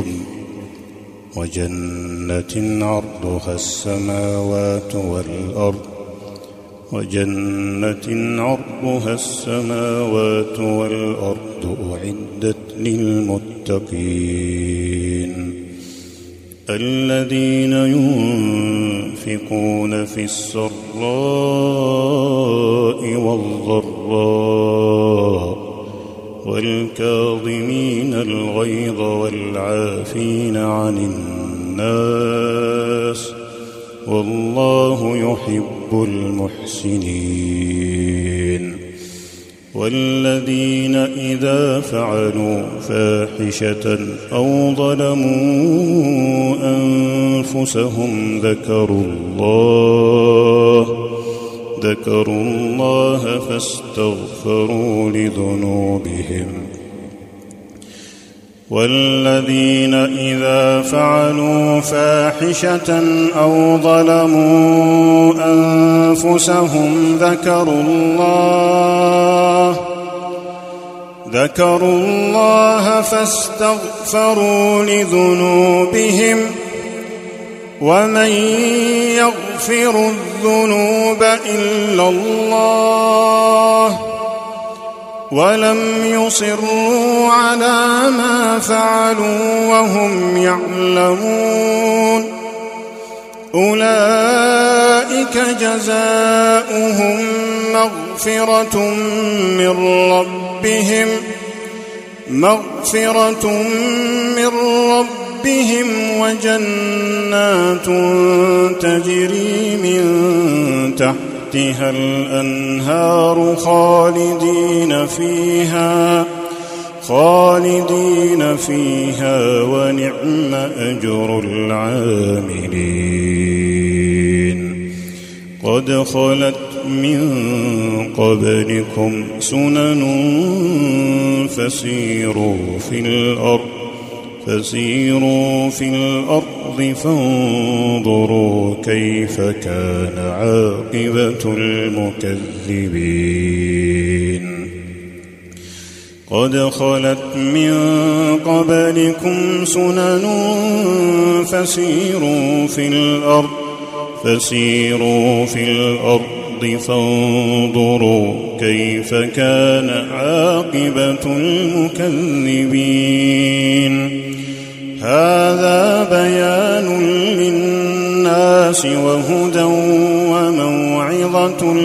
وجنة عرضها السماوات والأرض وجنة عرضها السماوات والأرض أعدت للمتقين الذين ينفقون في السراء والضراء والكاظمين الغيظ والعافين عن الناس والله يحب المحسنين والذين إذا فعلوا فاحشة أو ظلموا أنفسهم ذكروا الله ذكروا الله فاستغفروا لذنوبهم والذين إذا فعلوا فاحشة أو ظلموا أنفسهم ذكروا الله ذكروا الله فاستغفروا لذنوبهم ومن يغفر الذنوب إلا الله ولم يصروا على ما فعلوا وهم يعلمون أولئك جزاؤهم مغفرة من ربهم مغفرة من ربهم وجنات تجري من تحتها الأنهار خالدين فيها خالدين فيها ونعم أجر العاملين قد خلت من قبلكم سنن فسيروا في الأرض فسيروا في الأرض فانظروا كيف كان عاقبة المكذبين قد خلت من قبلكم سنن فسيروا في الأرض فسيروا في الأرض فانظروا كيف كان عاقبة المكذبين هذا بيان للناس وهدى وموعظة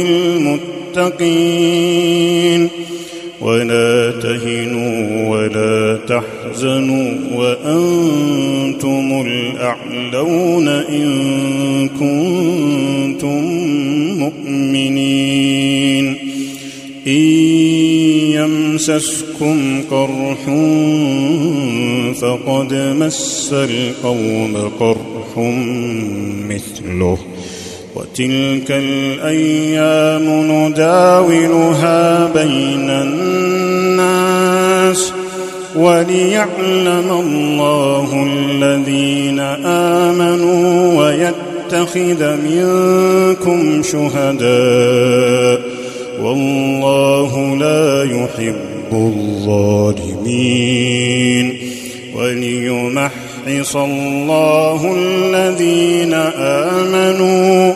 للمتقين ولا تهنوا ولا تحزنوا وأنتم الأعلون إن كنتم مؤمنين إن يمسسكم قرح فقد مس القوم قرح مثله وتلك الأيام نداولها بين الناس وليعلم الله الذين آمنوا ويتخذ منكم شهداء والله لا يحب الظالمين وليمحص الله الذين آمنوا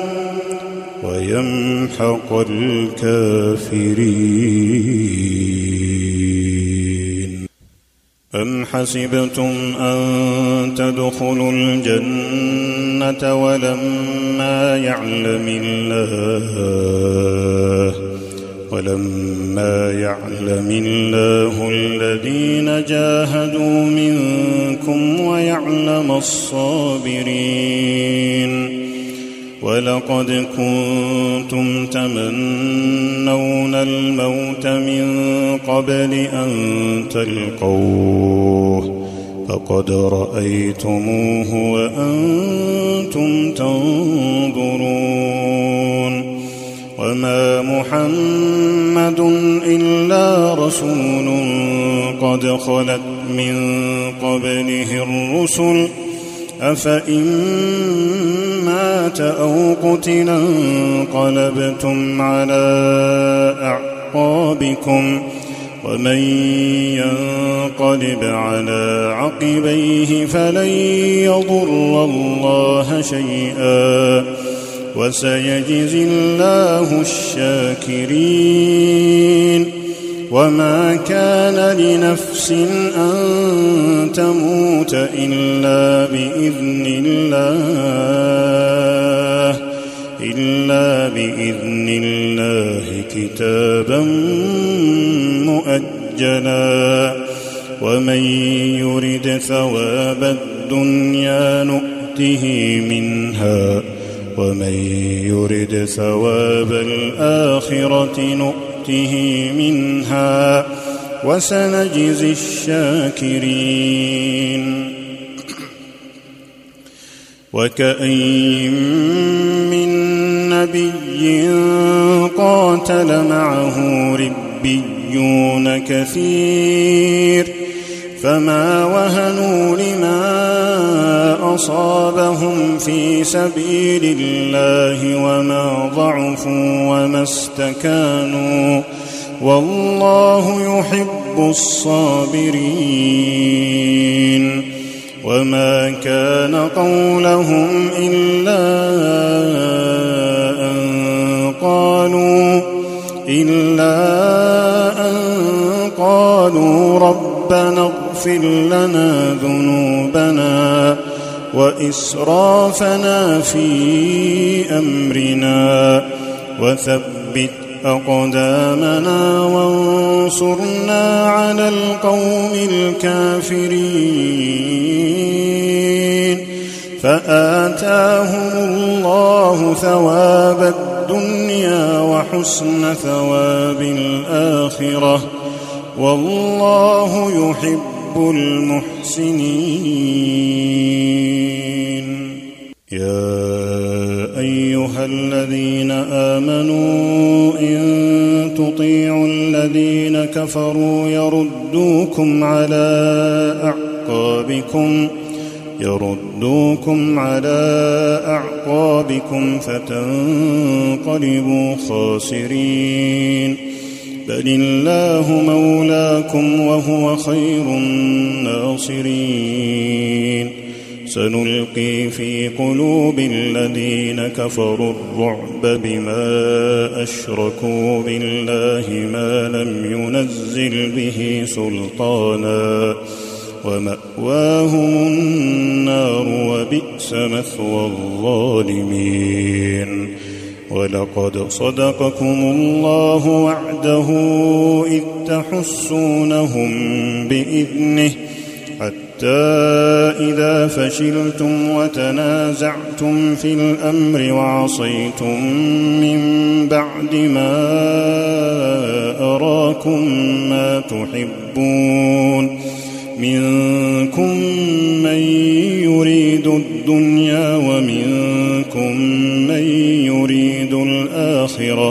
ويمحق الكافرين أم حسبتم أن تدخلوا الجنة ولما يعلم الله ولما يعلم الله الذين جاهدوا منكم ويعلم الصابرين ولقد كنتم تمنون الموت من قبل أن تلقوه فقد رأيتموه وأنتم تنظرون وما محمد إلا رسول قد خلت من قبله الرسل أفإن مات أو قتل انقلبتم على أعقابكم ومن ينقلب على عقبيه فلن يضر الله شيئا وسيجزي الله الشاكرين وما كان لنفس أن تموت إلا بإذن الله إلا بإذن الله كتابا مؤجلا ومن يرد ثواب الدنيا نؤته منها ومن يرد ثواب الآخرة نؤته منها وسنجزي الشاكرين وكأين من نبي قاتل معه ربيون كثير فما وهنوا لما أصابهم في سبيل الله وما ضعفوا وما استكانوا والله يحب الصابرين وما كان قولهم إلا أن قالوا إلا أن قالوا ربنا اغفر لنا ذنوبنا وإسرافنا في أمرنا وثبت أقدامنا وانصرنا على القوم الكافرين فآتاهم الله ثواب الدنيا وحسن ثواب الآخرة والله يحب المحسنين يا أيها الذين آمنوا إن تطيعوا الذين كفروا يردوكم على أعقابكم يردوكم على أعقابكم فتنقلبوا خاسرين بل الله مولاكم وهو خير الناصرين سنلقي في قلوب الذين كفروا الرعب بما أشركوا بالله ما لم ينزل به سلطانا ومأواهم النار وبئس مثوى الظالمين ولقد صدقكم الله وعده إذ تحسونهم بإذنه حتى إذا فشلتم وتنازعتم في الأمر وعصيتم من بعد ما أراكم ما تحبون منكم من يريد الدنيا ومنكم من يريد الآخرة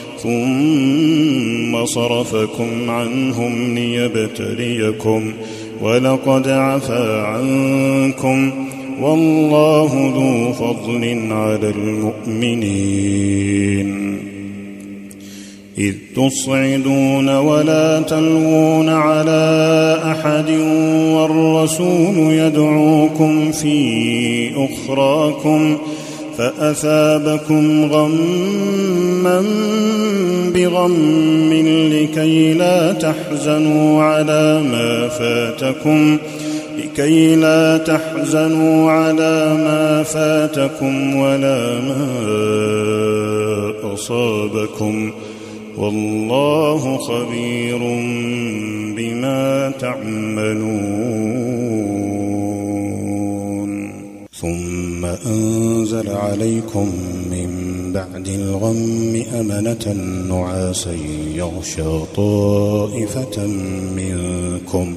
ثم صرفكم عنهم ليبتليكم ولقد عفا عنكم والله ذو فضل على المؤمنين إذ تصعدون ولا تلوون على أحد والرسول يدعوكم في أخراكم فأثابكم غما بغم لكي لا تحزنوا على ما فاتكم لكي لا تحزنوا على ما فاتكم ولا ما أصابكم والله خبير بما تعملون ثم ثم أنزل عليكم من بعد الغم أمنة نعاسا يغشى طائفة منكم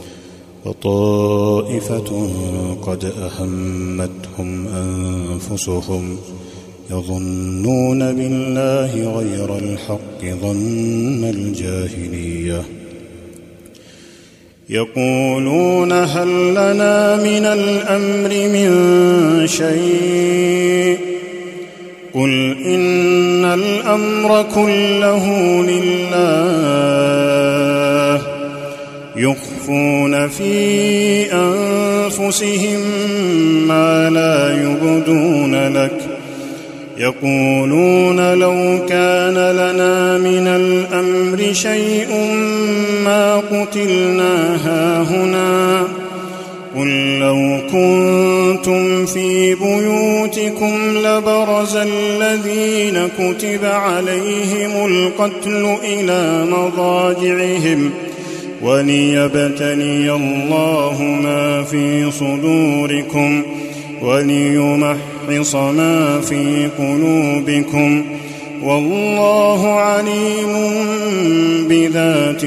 وطائفة قد أهمتهم أنفسهم يظنون بالله غير الحق ظن الجاهلية يقولون هل لنا من الأمر من شيء قل إن الأمر كله لله يخفون في أنفسهم ما لا يبدون لك يقولون لو كان لنا من الأمر شيء ما قتلنا هاهنا قل لو كنتم في بيوتكم لبرز الذين كتب عليهم القتل إلى مضاجعهم وليبتلي الله ما في صدوركم وليمحص ما في قلوبكم والله عليم بذات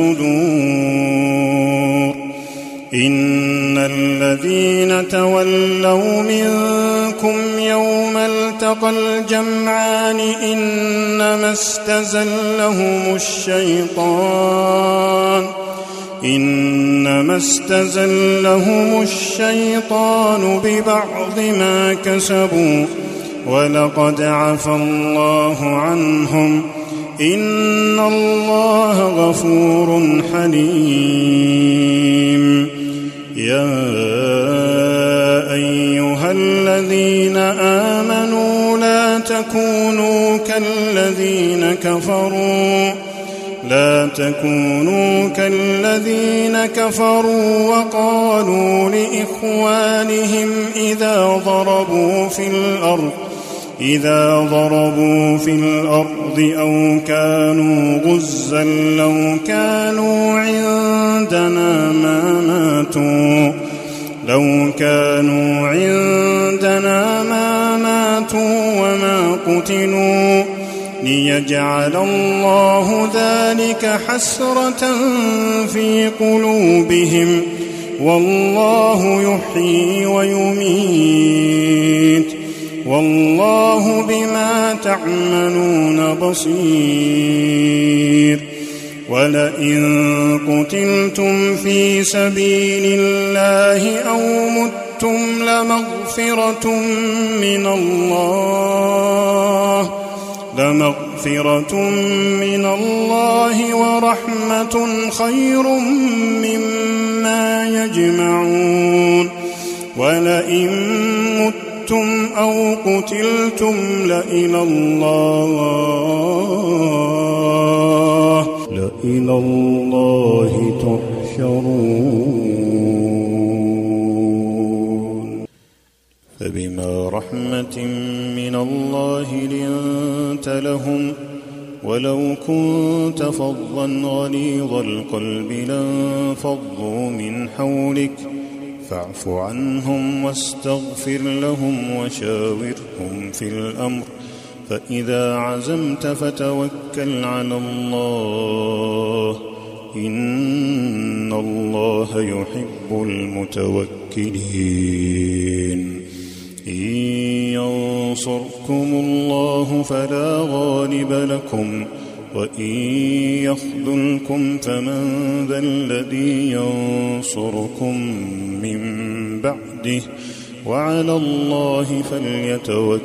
الصدور إن الذين تولوا منكم يوم التقى الجمعان إنما استزلهم الشيطان إنما استزلهم الشيطان ببعض ما كسبوا ولقد عفى الله عنهم إن الله غفور حليم يا أيها الذين آمنوا لا تكونوا كالذين كفروا لا تكونوا كالذين كفروا وقالوا لإخوانهم إذا ضربوا في الأرض إذا ضربوا في الأرض أو كانوا غزا لو كانوا عندنا ما ماتوا لو كانوا عندنا ما ماتوا وما قتلوا ليجعل الله ذلك حسرة في قلوبهم والله يحيي ويميت والله بما تعملون بصير ولئن قتلتم في سبيل الله أو متم لمغفرة من الله لمغفرة من الله ورحمة خير مما يجمعون ولئن متم أو قتلتم لإلى الله لإلى الله تحشرون فبما رحمة من الله لنت لهم ولو كنت فظا غليظ القلب لانفضوا من حولك فاعف عنهم واستغفر لهم وشاورهم في الأمر فإذا عزمت فتوكل على الله إن الله يحب المتوكلين إن ينصركم الله فلا غالب لكم وإن يخذلكم فمن ذا الذي ينصركم من بعده وعلى الله فليتوكل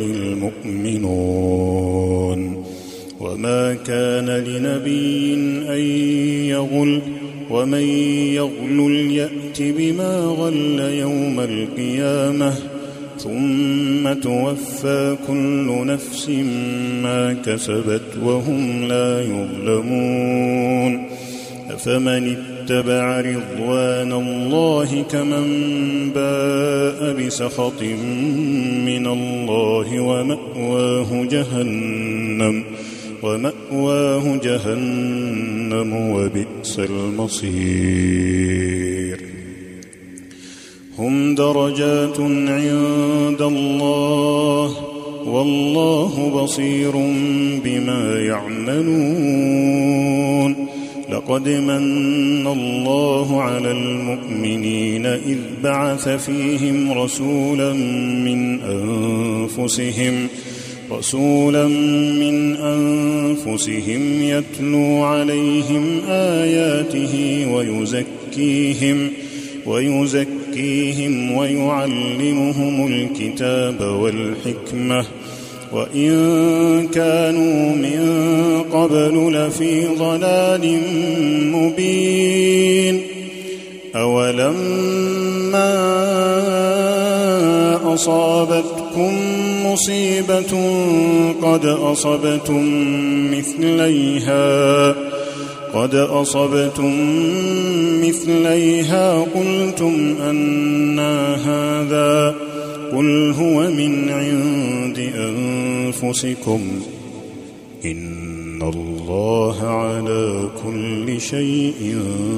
المؤمنون وما كان لنبي أن يغل ومن يغلل يأت بما غل يوم القيامة ثم توفى كل نفس ما كسبت وهم لا يظلمون أفمن اتبع رضوان الله كمن باء بسخط من الله ومأواه جهنم ومأواه جهنم وبئس المصير هم درجات عند الله والله بصير بما يعملون لقد من الله على المؤمنين إذ بعث فيهم رسولا من أنفسهم رسولا من أنفسهم يتلو عليهم آياته ويزكيهم ويزكيهم ويعلمهم الكتاب والحكمة وإن كانوا من قبل لفي ضلال مبين أولما أصابتكم مصيبة قد أصبتم مثليها قد أصبتم مثليها قلتم أنى هذا قل هو من عند أنفسكم إن الله على كل شيء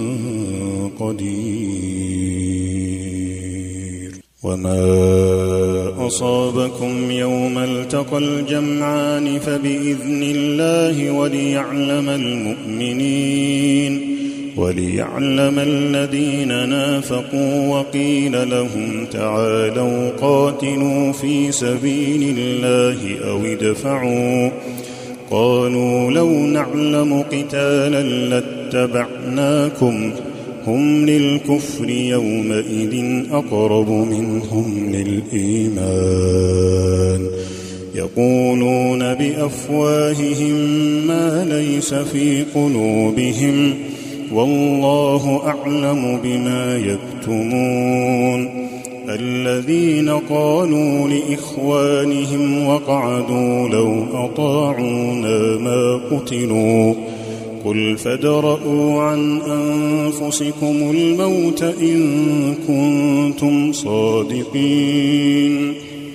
قدير وما أصابكم يوم التقى الجمعان فبإذن الله وليعلم المؤمنين وليعلم الذين نافقوا وقيل لهم تعالوا قاتلوا في سبيل الله أو ادفعوا قالوا لو نعلم قتالا لاتبعناكم هم للكفر يومئذ أقرب منهم للإيمان يقولون بأفواههم ما ليس في قلوبهم والله أعلم بما يكتمون الذين قالوا لإخوانهم وقعدوا لو أطاعونا ما قتلوا قل فادرءوا عن أنفسكم الموت إن كنتم صادقين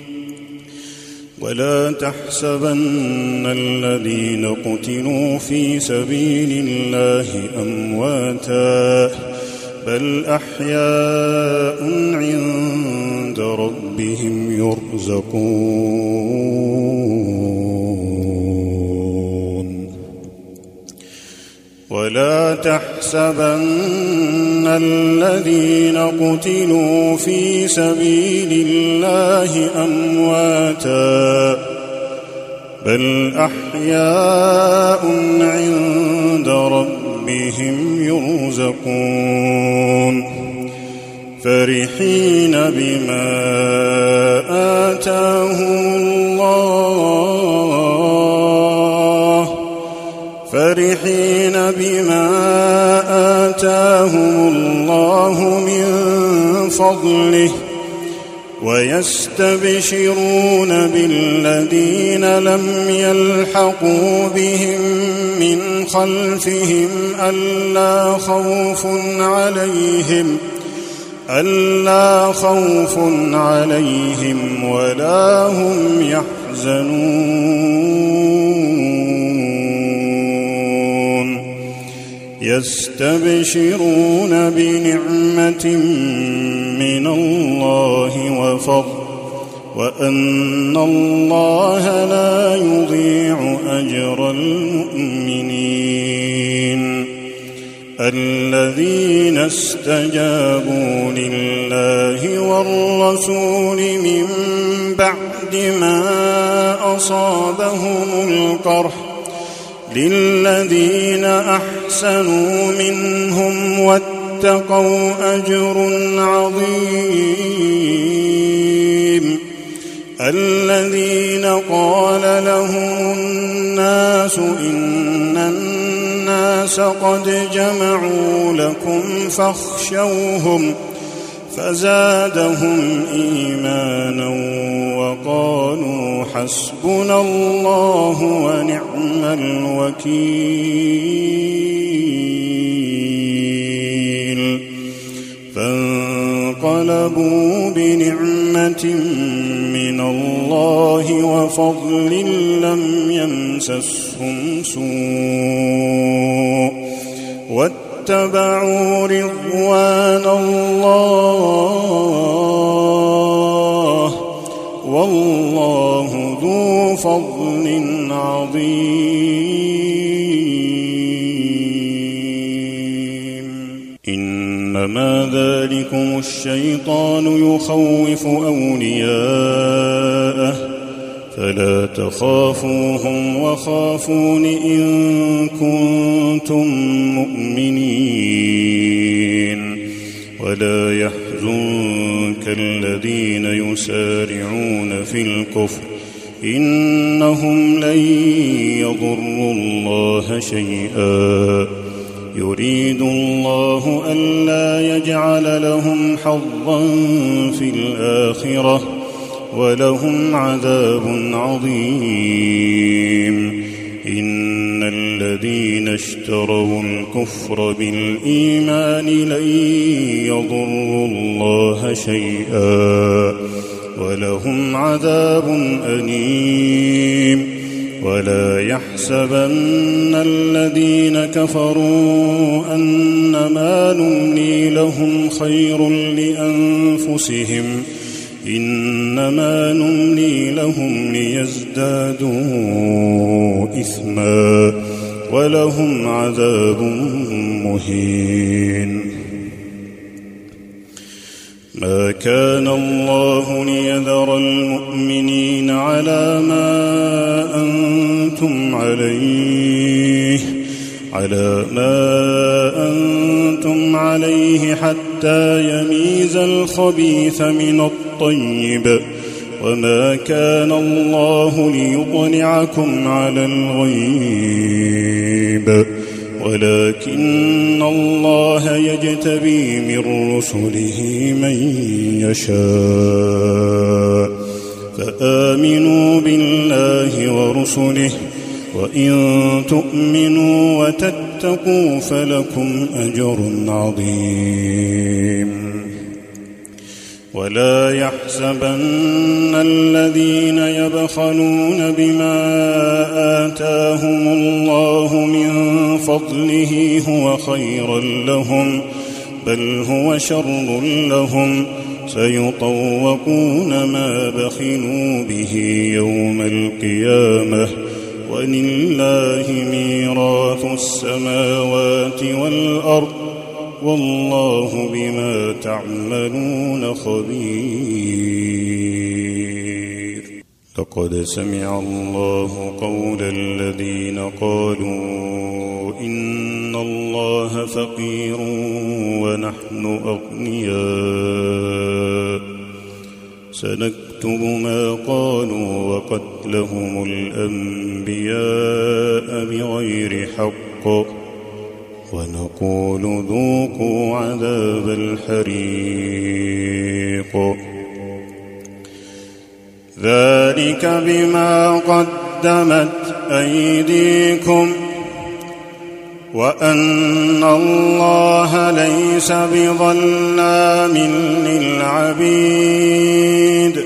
ولا تحسبن الذين قتلوا في سبيل الله أمواتا بل أحياء عند ربهم يرزقون ولا تحسبن الذين قتلوا في سبيل الله أمواتا بل أحياء عند ربهم يرزقون فرحين بما آتاهم الله فرحين بما آتاهم الله من فضله ويستبشرون بالذين لم يلحقوا بهم من خلفهم ألا خوف عليهم ألا خوف عليهم ولا هم يحزنون يستبشرون بنعمة من الله وفضل وأن الله لا يضيع أجر المؤمنين الذين استجابوا لله والرسول من بعد ما أصابهم القرح للذين أحسنوا منهم واتقوا أجر عظيم الذين قال لهم الناس إن الناس قد جمعوا لكم فاخشوهم فزادهم إيمانا وقالوا حسبنا الله ونعم الوكيل فانقلبوا بنعمة من الله وفضل لم يمسسهم سوء واتبعوا رضوان الله وفضل عظيم. إنما ذلكم الشيطان يخوف أولياءه فلا تخافوهم وخافون إن كنتم مؤمنين. ولا يحزنك الذين يسارعون في الكفر إنهم لن يضروا الله شيئا يريد الله ألا يجعل لهم حظا في الآخرة ولهم عذاب عظيم. إن الذين اشتروا الكفر بالإيمان لن يضروا الله شيئا ولهم عذاب أليم. ولا يحسبن الذين كفروا أنما نملي لهم خير لأنفسهم إنما نملي لهم ليزدادوا إثما ولهم عذاب مهين. ما كان الله ليذر المؤمنين على ما أنتم عليه على ما أنتم عليه حتى يميز الخبيث من الطيب وما كان الله ليطلعكم على الغيب ولكن الله يجتبي من رسله من يشاء. فآمنوا بالله ورسله وإن تؤمنوا وتتقوا فلكم أجر عظيم. ولا يحسبن الذين يبخلون بما آتاهم الله من فضله هو خيرا لهم بل هو شر لهم سيطوقون ما بخلوا به يوم القيامة ولله ميراث السماوات والأرض والله بما تعملون خبير. لقد سمع الله قول الذين قالوا إن الله فقير ونحن أغنياء سنكتب ما قالوا وقتلهم الأنبياء بغير حق ونقول ذوقوا عذاب الحريق. ذلك بما قدمت أيديكم وأن الله ليس بظلام للعبيد.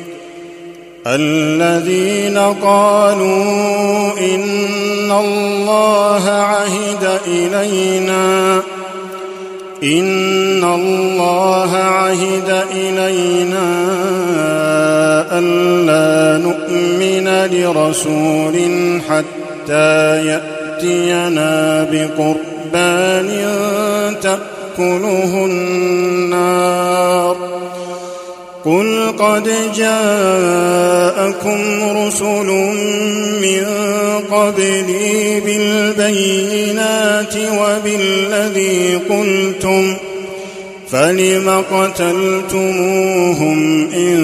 الذين قالوا إن الله عهد إلينا إن الله عهد إلينا ألا نؤمن لرسول حتى يأتينا بقربان تأكله النار. قل قد جاءكم رسل من قبلي بالبينات وبالذي قلتم فلم قتلتموهم إن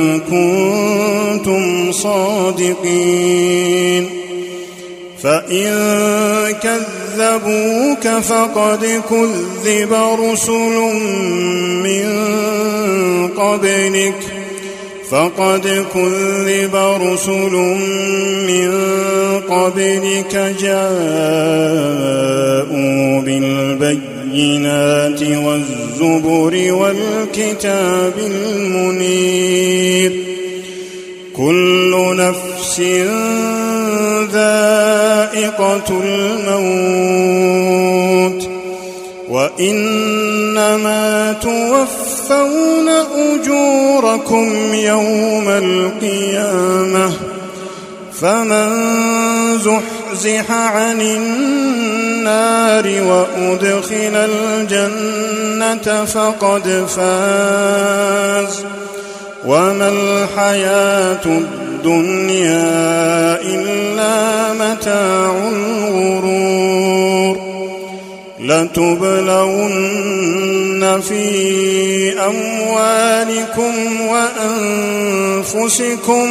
كنتم صادقين. فإن كذبوك فقد كذب رسل من قبلك فقد كذب رسل من قبلك جاءوا بالبينات والزبر والكتاب المنير. كل نفس ذائقة الموت وإنما توفون أجوركم يوم القيامة فمن زحزح عن النار وأدخل الجنة فقد فاز وما الحياة الدنيا إلا متاع الغرور لتبلون في أموالكم وأنفسكم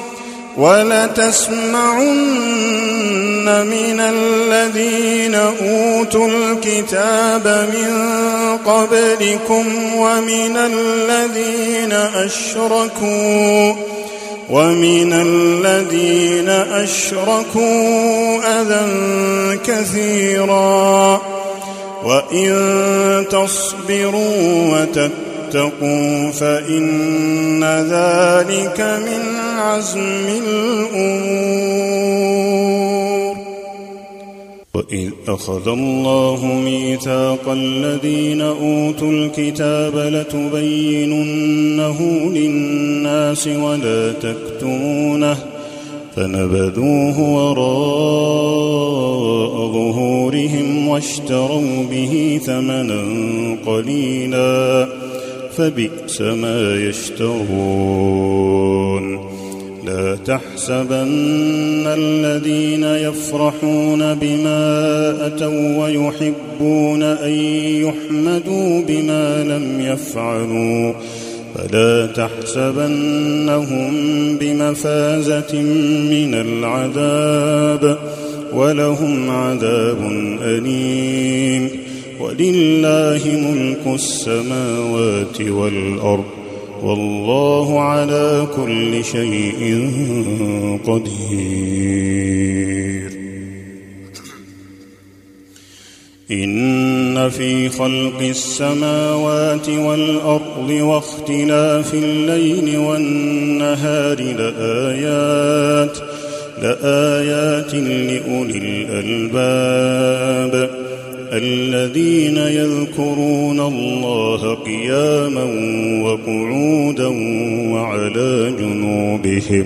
ولتسمعن من الذين أوتوا الكتاب من قبلكم ومن الذين أشركوا ومن الذين أشركوا أذى كثيرا وإن تصبروا وتتقوا فإن ذلك من عزم الأمور. وإذ أخذ الله ميثاق الذين أوتوا الكتاب لتبيننه للناس ولا تكتمونه فنبذوه وراء ظهورهم واشتروا به ثمنا قليلا فبئس ما يشترون. لا تحسبن الذين يفرحون بما أتوا ويحبون أن يحمدوا بما لم يفعلوا فلا تحسبنهم بمفازة من العذاب ولهم عذاب أليم. ولله ملك السماوات والأرض والله على كل شيء قدير. إن في خلق السماوات والأرض واختلاف الليل والنهار لآيات لآيات لأولي الألباب الذين يذكرون الله قياما وقعودا وعلى جنوبهم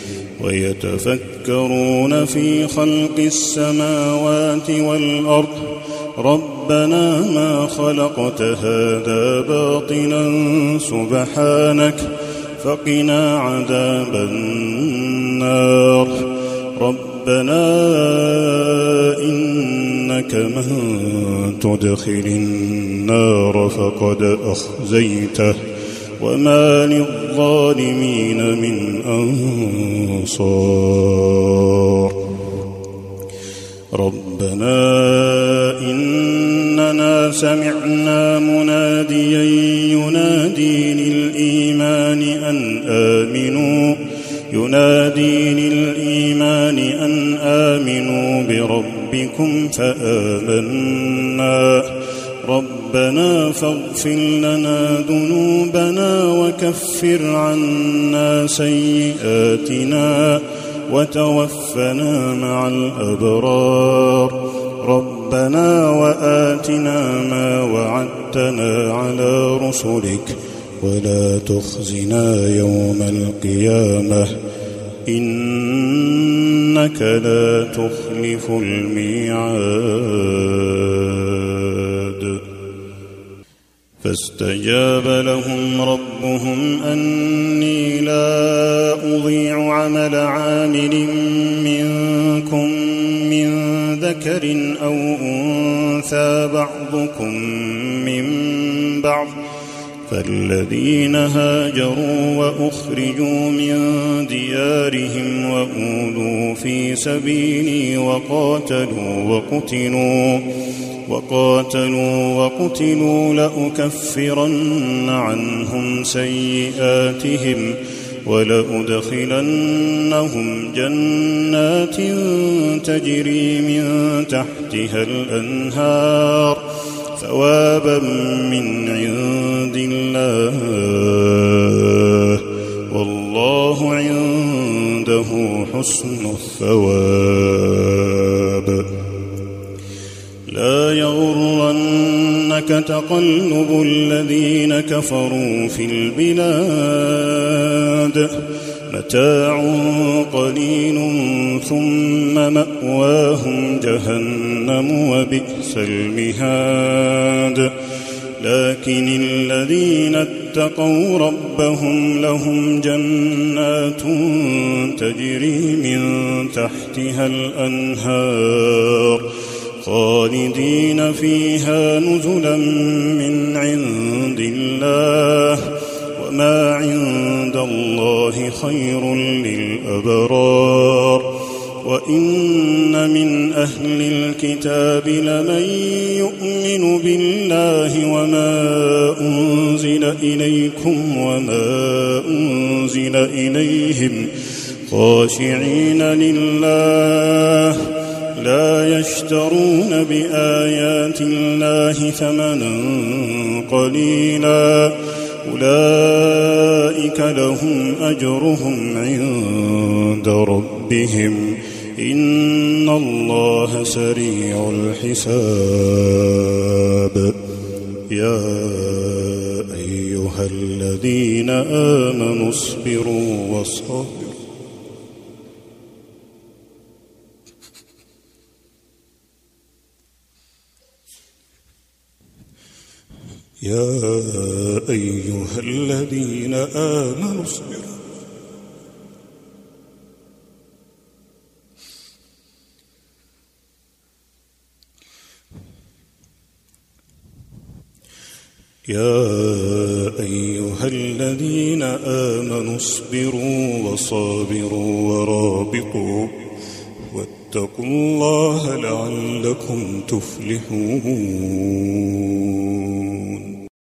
ويتفكرون في خلق السماوات والأرض ربنا ما خلقت هذا باطلا سبحانك فقنا عذاب النار. ربنا إنك من تدخل النار فقد أخزيته وما للظالمين من أنصار. ربنا إننا سمعنا مناديا ينادي للإيمان أن آمنوا ينادي للإيمان أن آمنوا بربكم فآمنا. ربنا فاغفر لنا ذنوبنا وكفر عنا سيئاتنا وتوفنا مع الأبرار. ربنا وآتنا ما وعدتنا على رسلك ولا تخزنا يوم القيامة إنك لا تخلف الميعاد. فاستجاب لهم ربهم أني لا أضيع عمل عامل منكم من ذكر أو أنثى بعضكم من بعض فالذين هاجروا وأخرجوا من ديارهم وأوذوا في سبيلي وقاتلوا وقتلوا وقاتلوا وقتلوا لأكفرن عنهم سيئاتهم ولأدخلنهم جنات تجري من تحتها الأنهار ثوابا من عند الله والله عنده حسن الثواب. لا يغرنك تقلب الذين كفروا في البلاد متاع قليل ثم مأواهم جهنم وبئس المهاد لكن الذين اتقوا ربهم لهم جنات تجري من تحتها الأنهار خالدين فيها نزلا من عند الله وما عند الله خير للأبرار وإن من أهل الكتاب لمن يؤمن بالله وما أنزل إليكم وما أنزل إليهم خاشعين لله لا يشترون بآيات الله ثمنا قليلا أولئك لهم أجرهم عند ربهم إن الله سريع الحساب يا أيها الذين آمنوا اصبروا واصبروا يا أيها الذين آمنوا اصبروا يا أيها الذين آمنوا اصبروا وصابروا ورابطوا واتقوا الله لعلكم تفلحون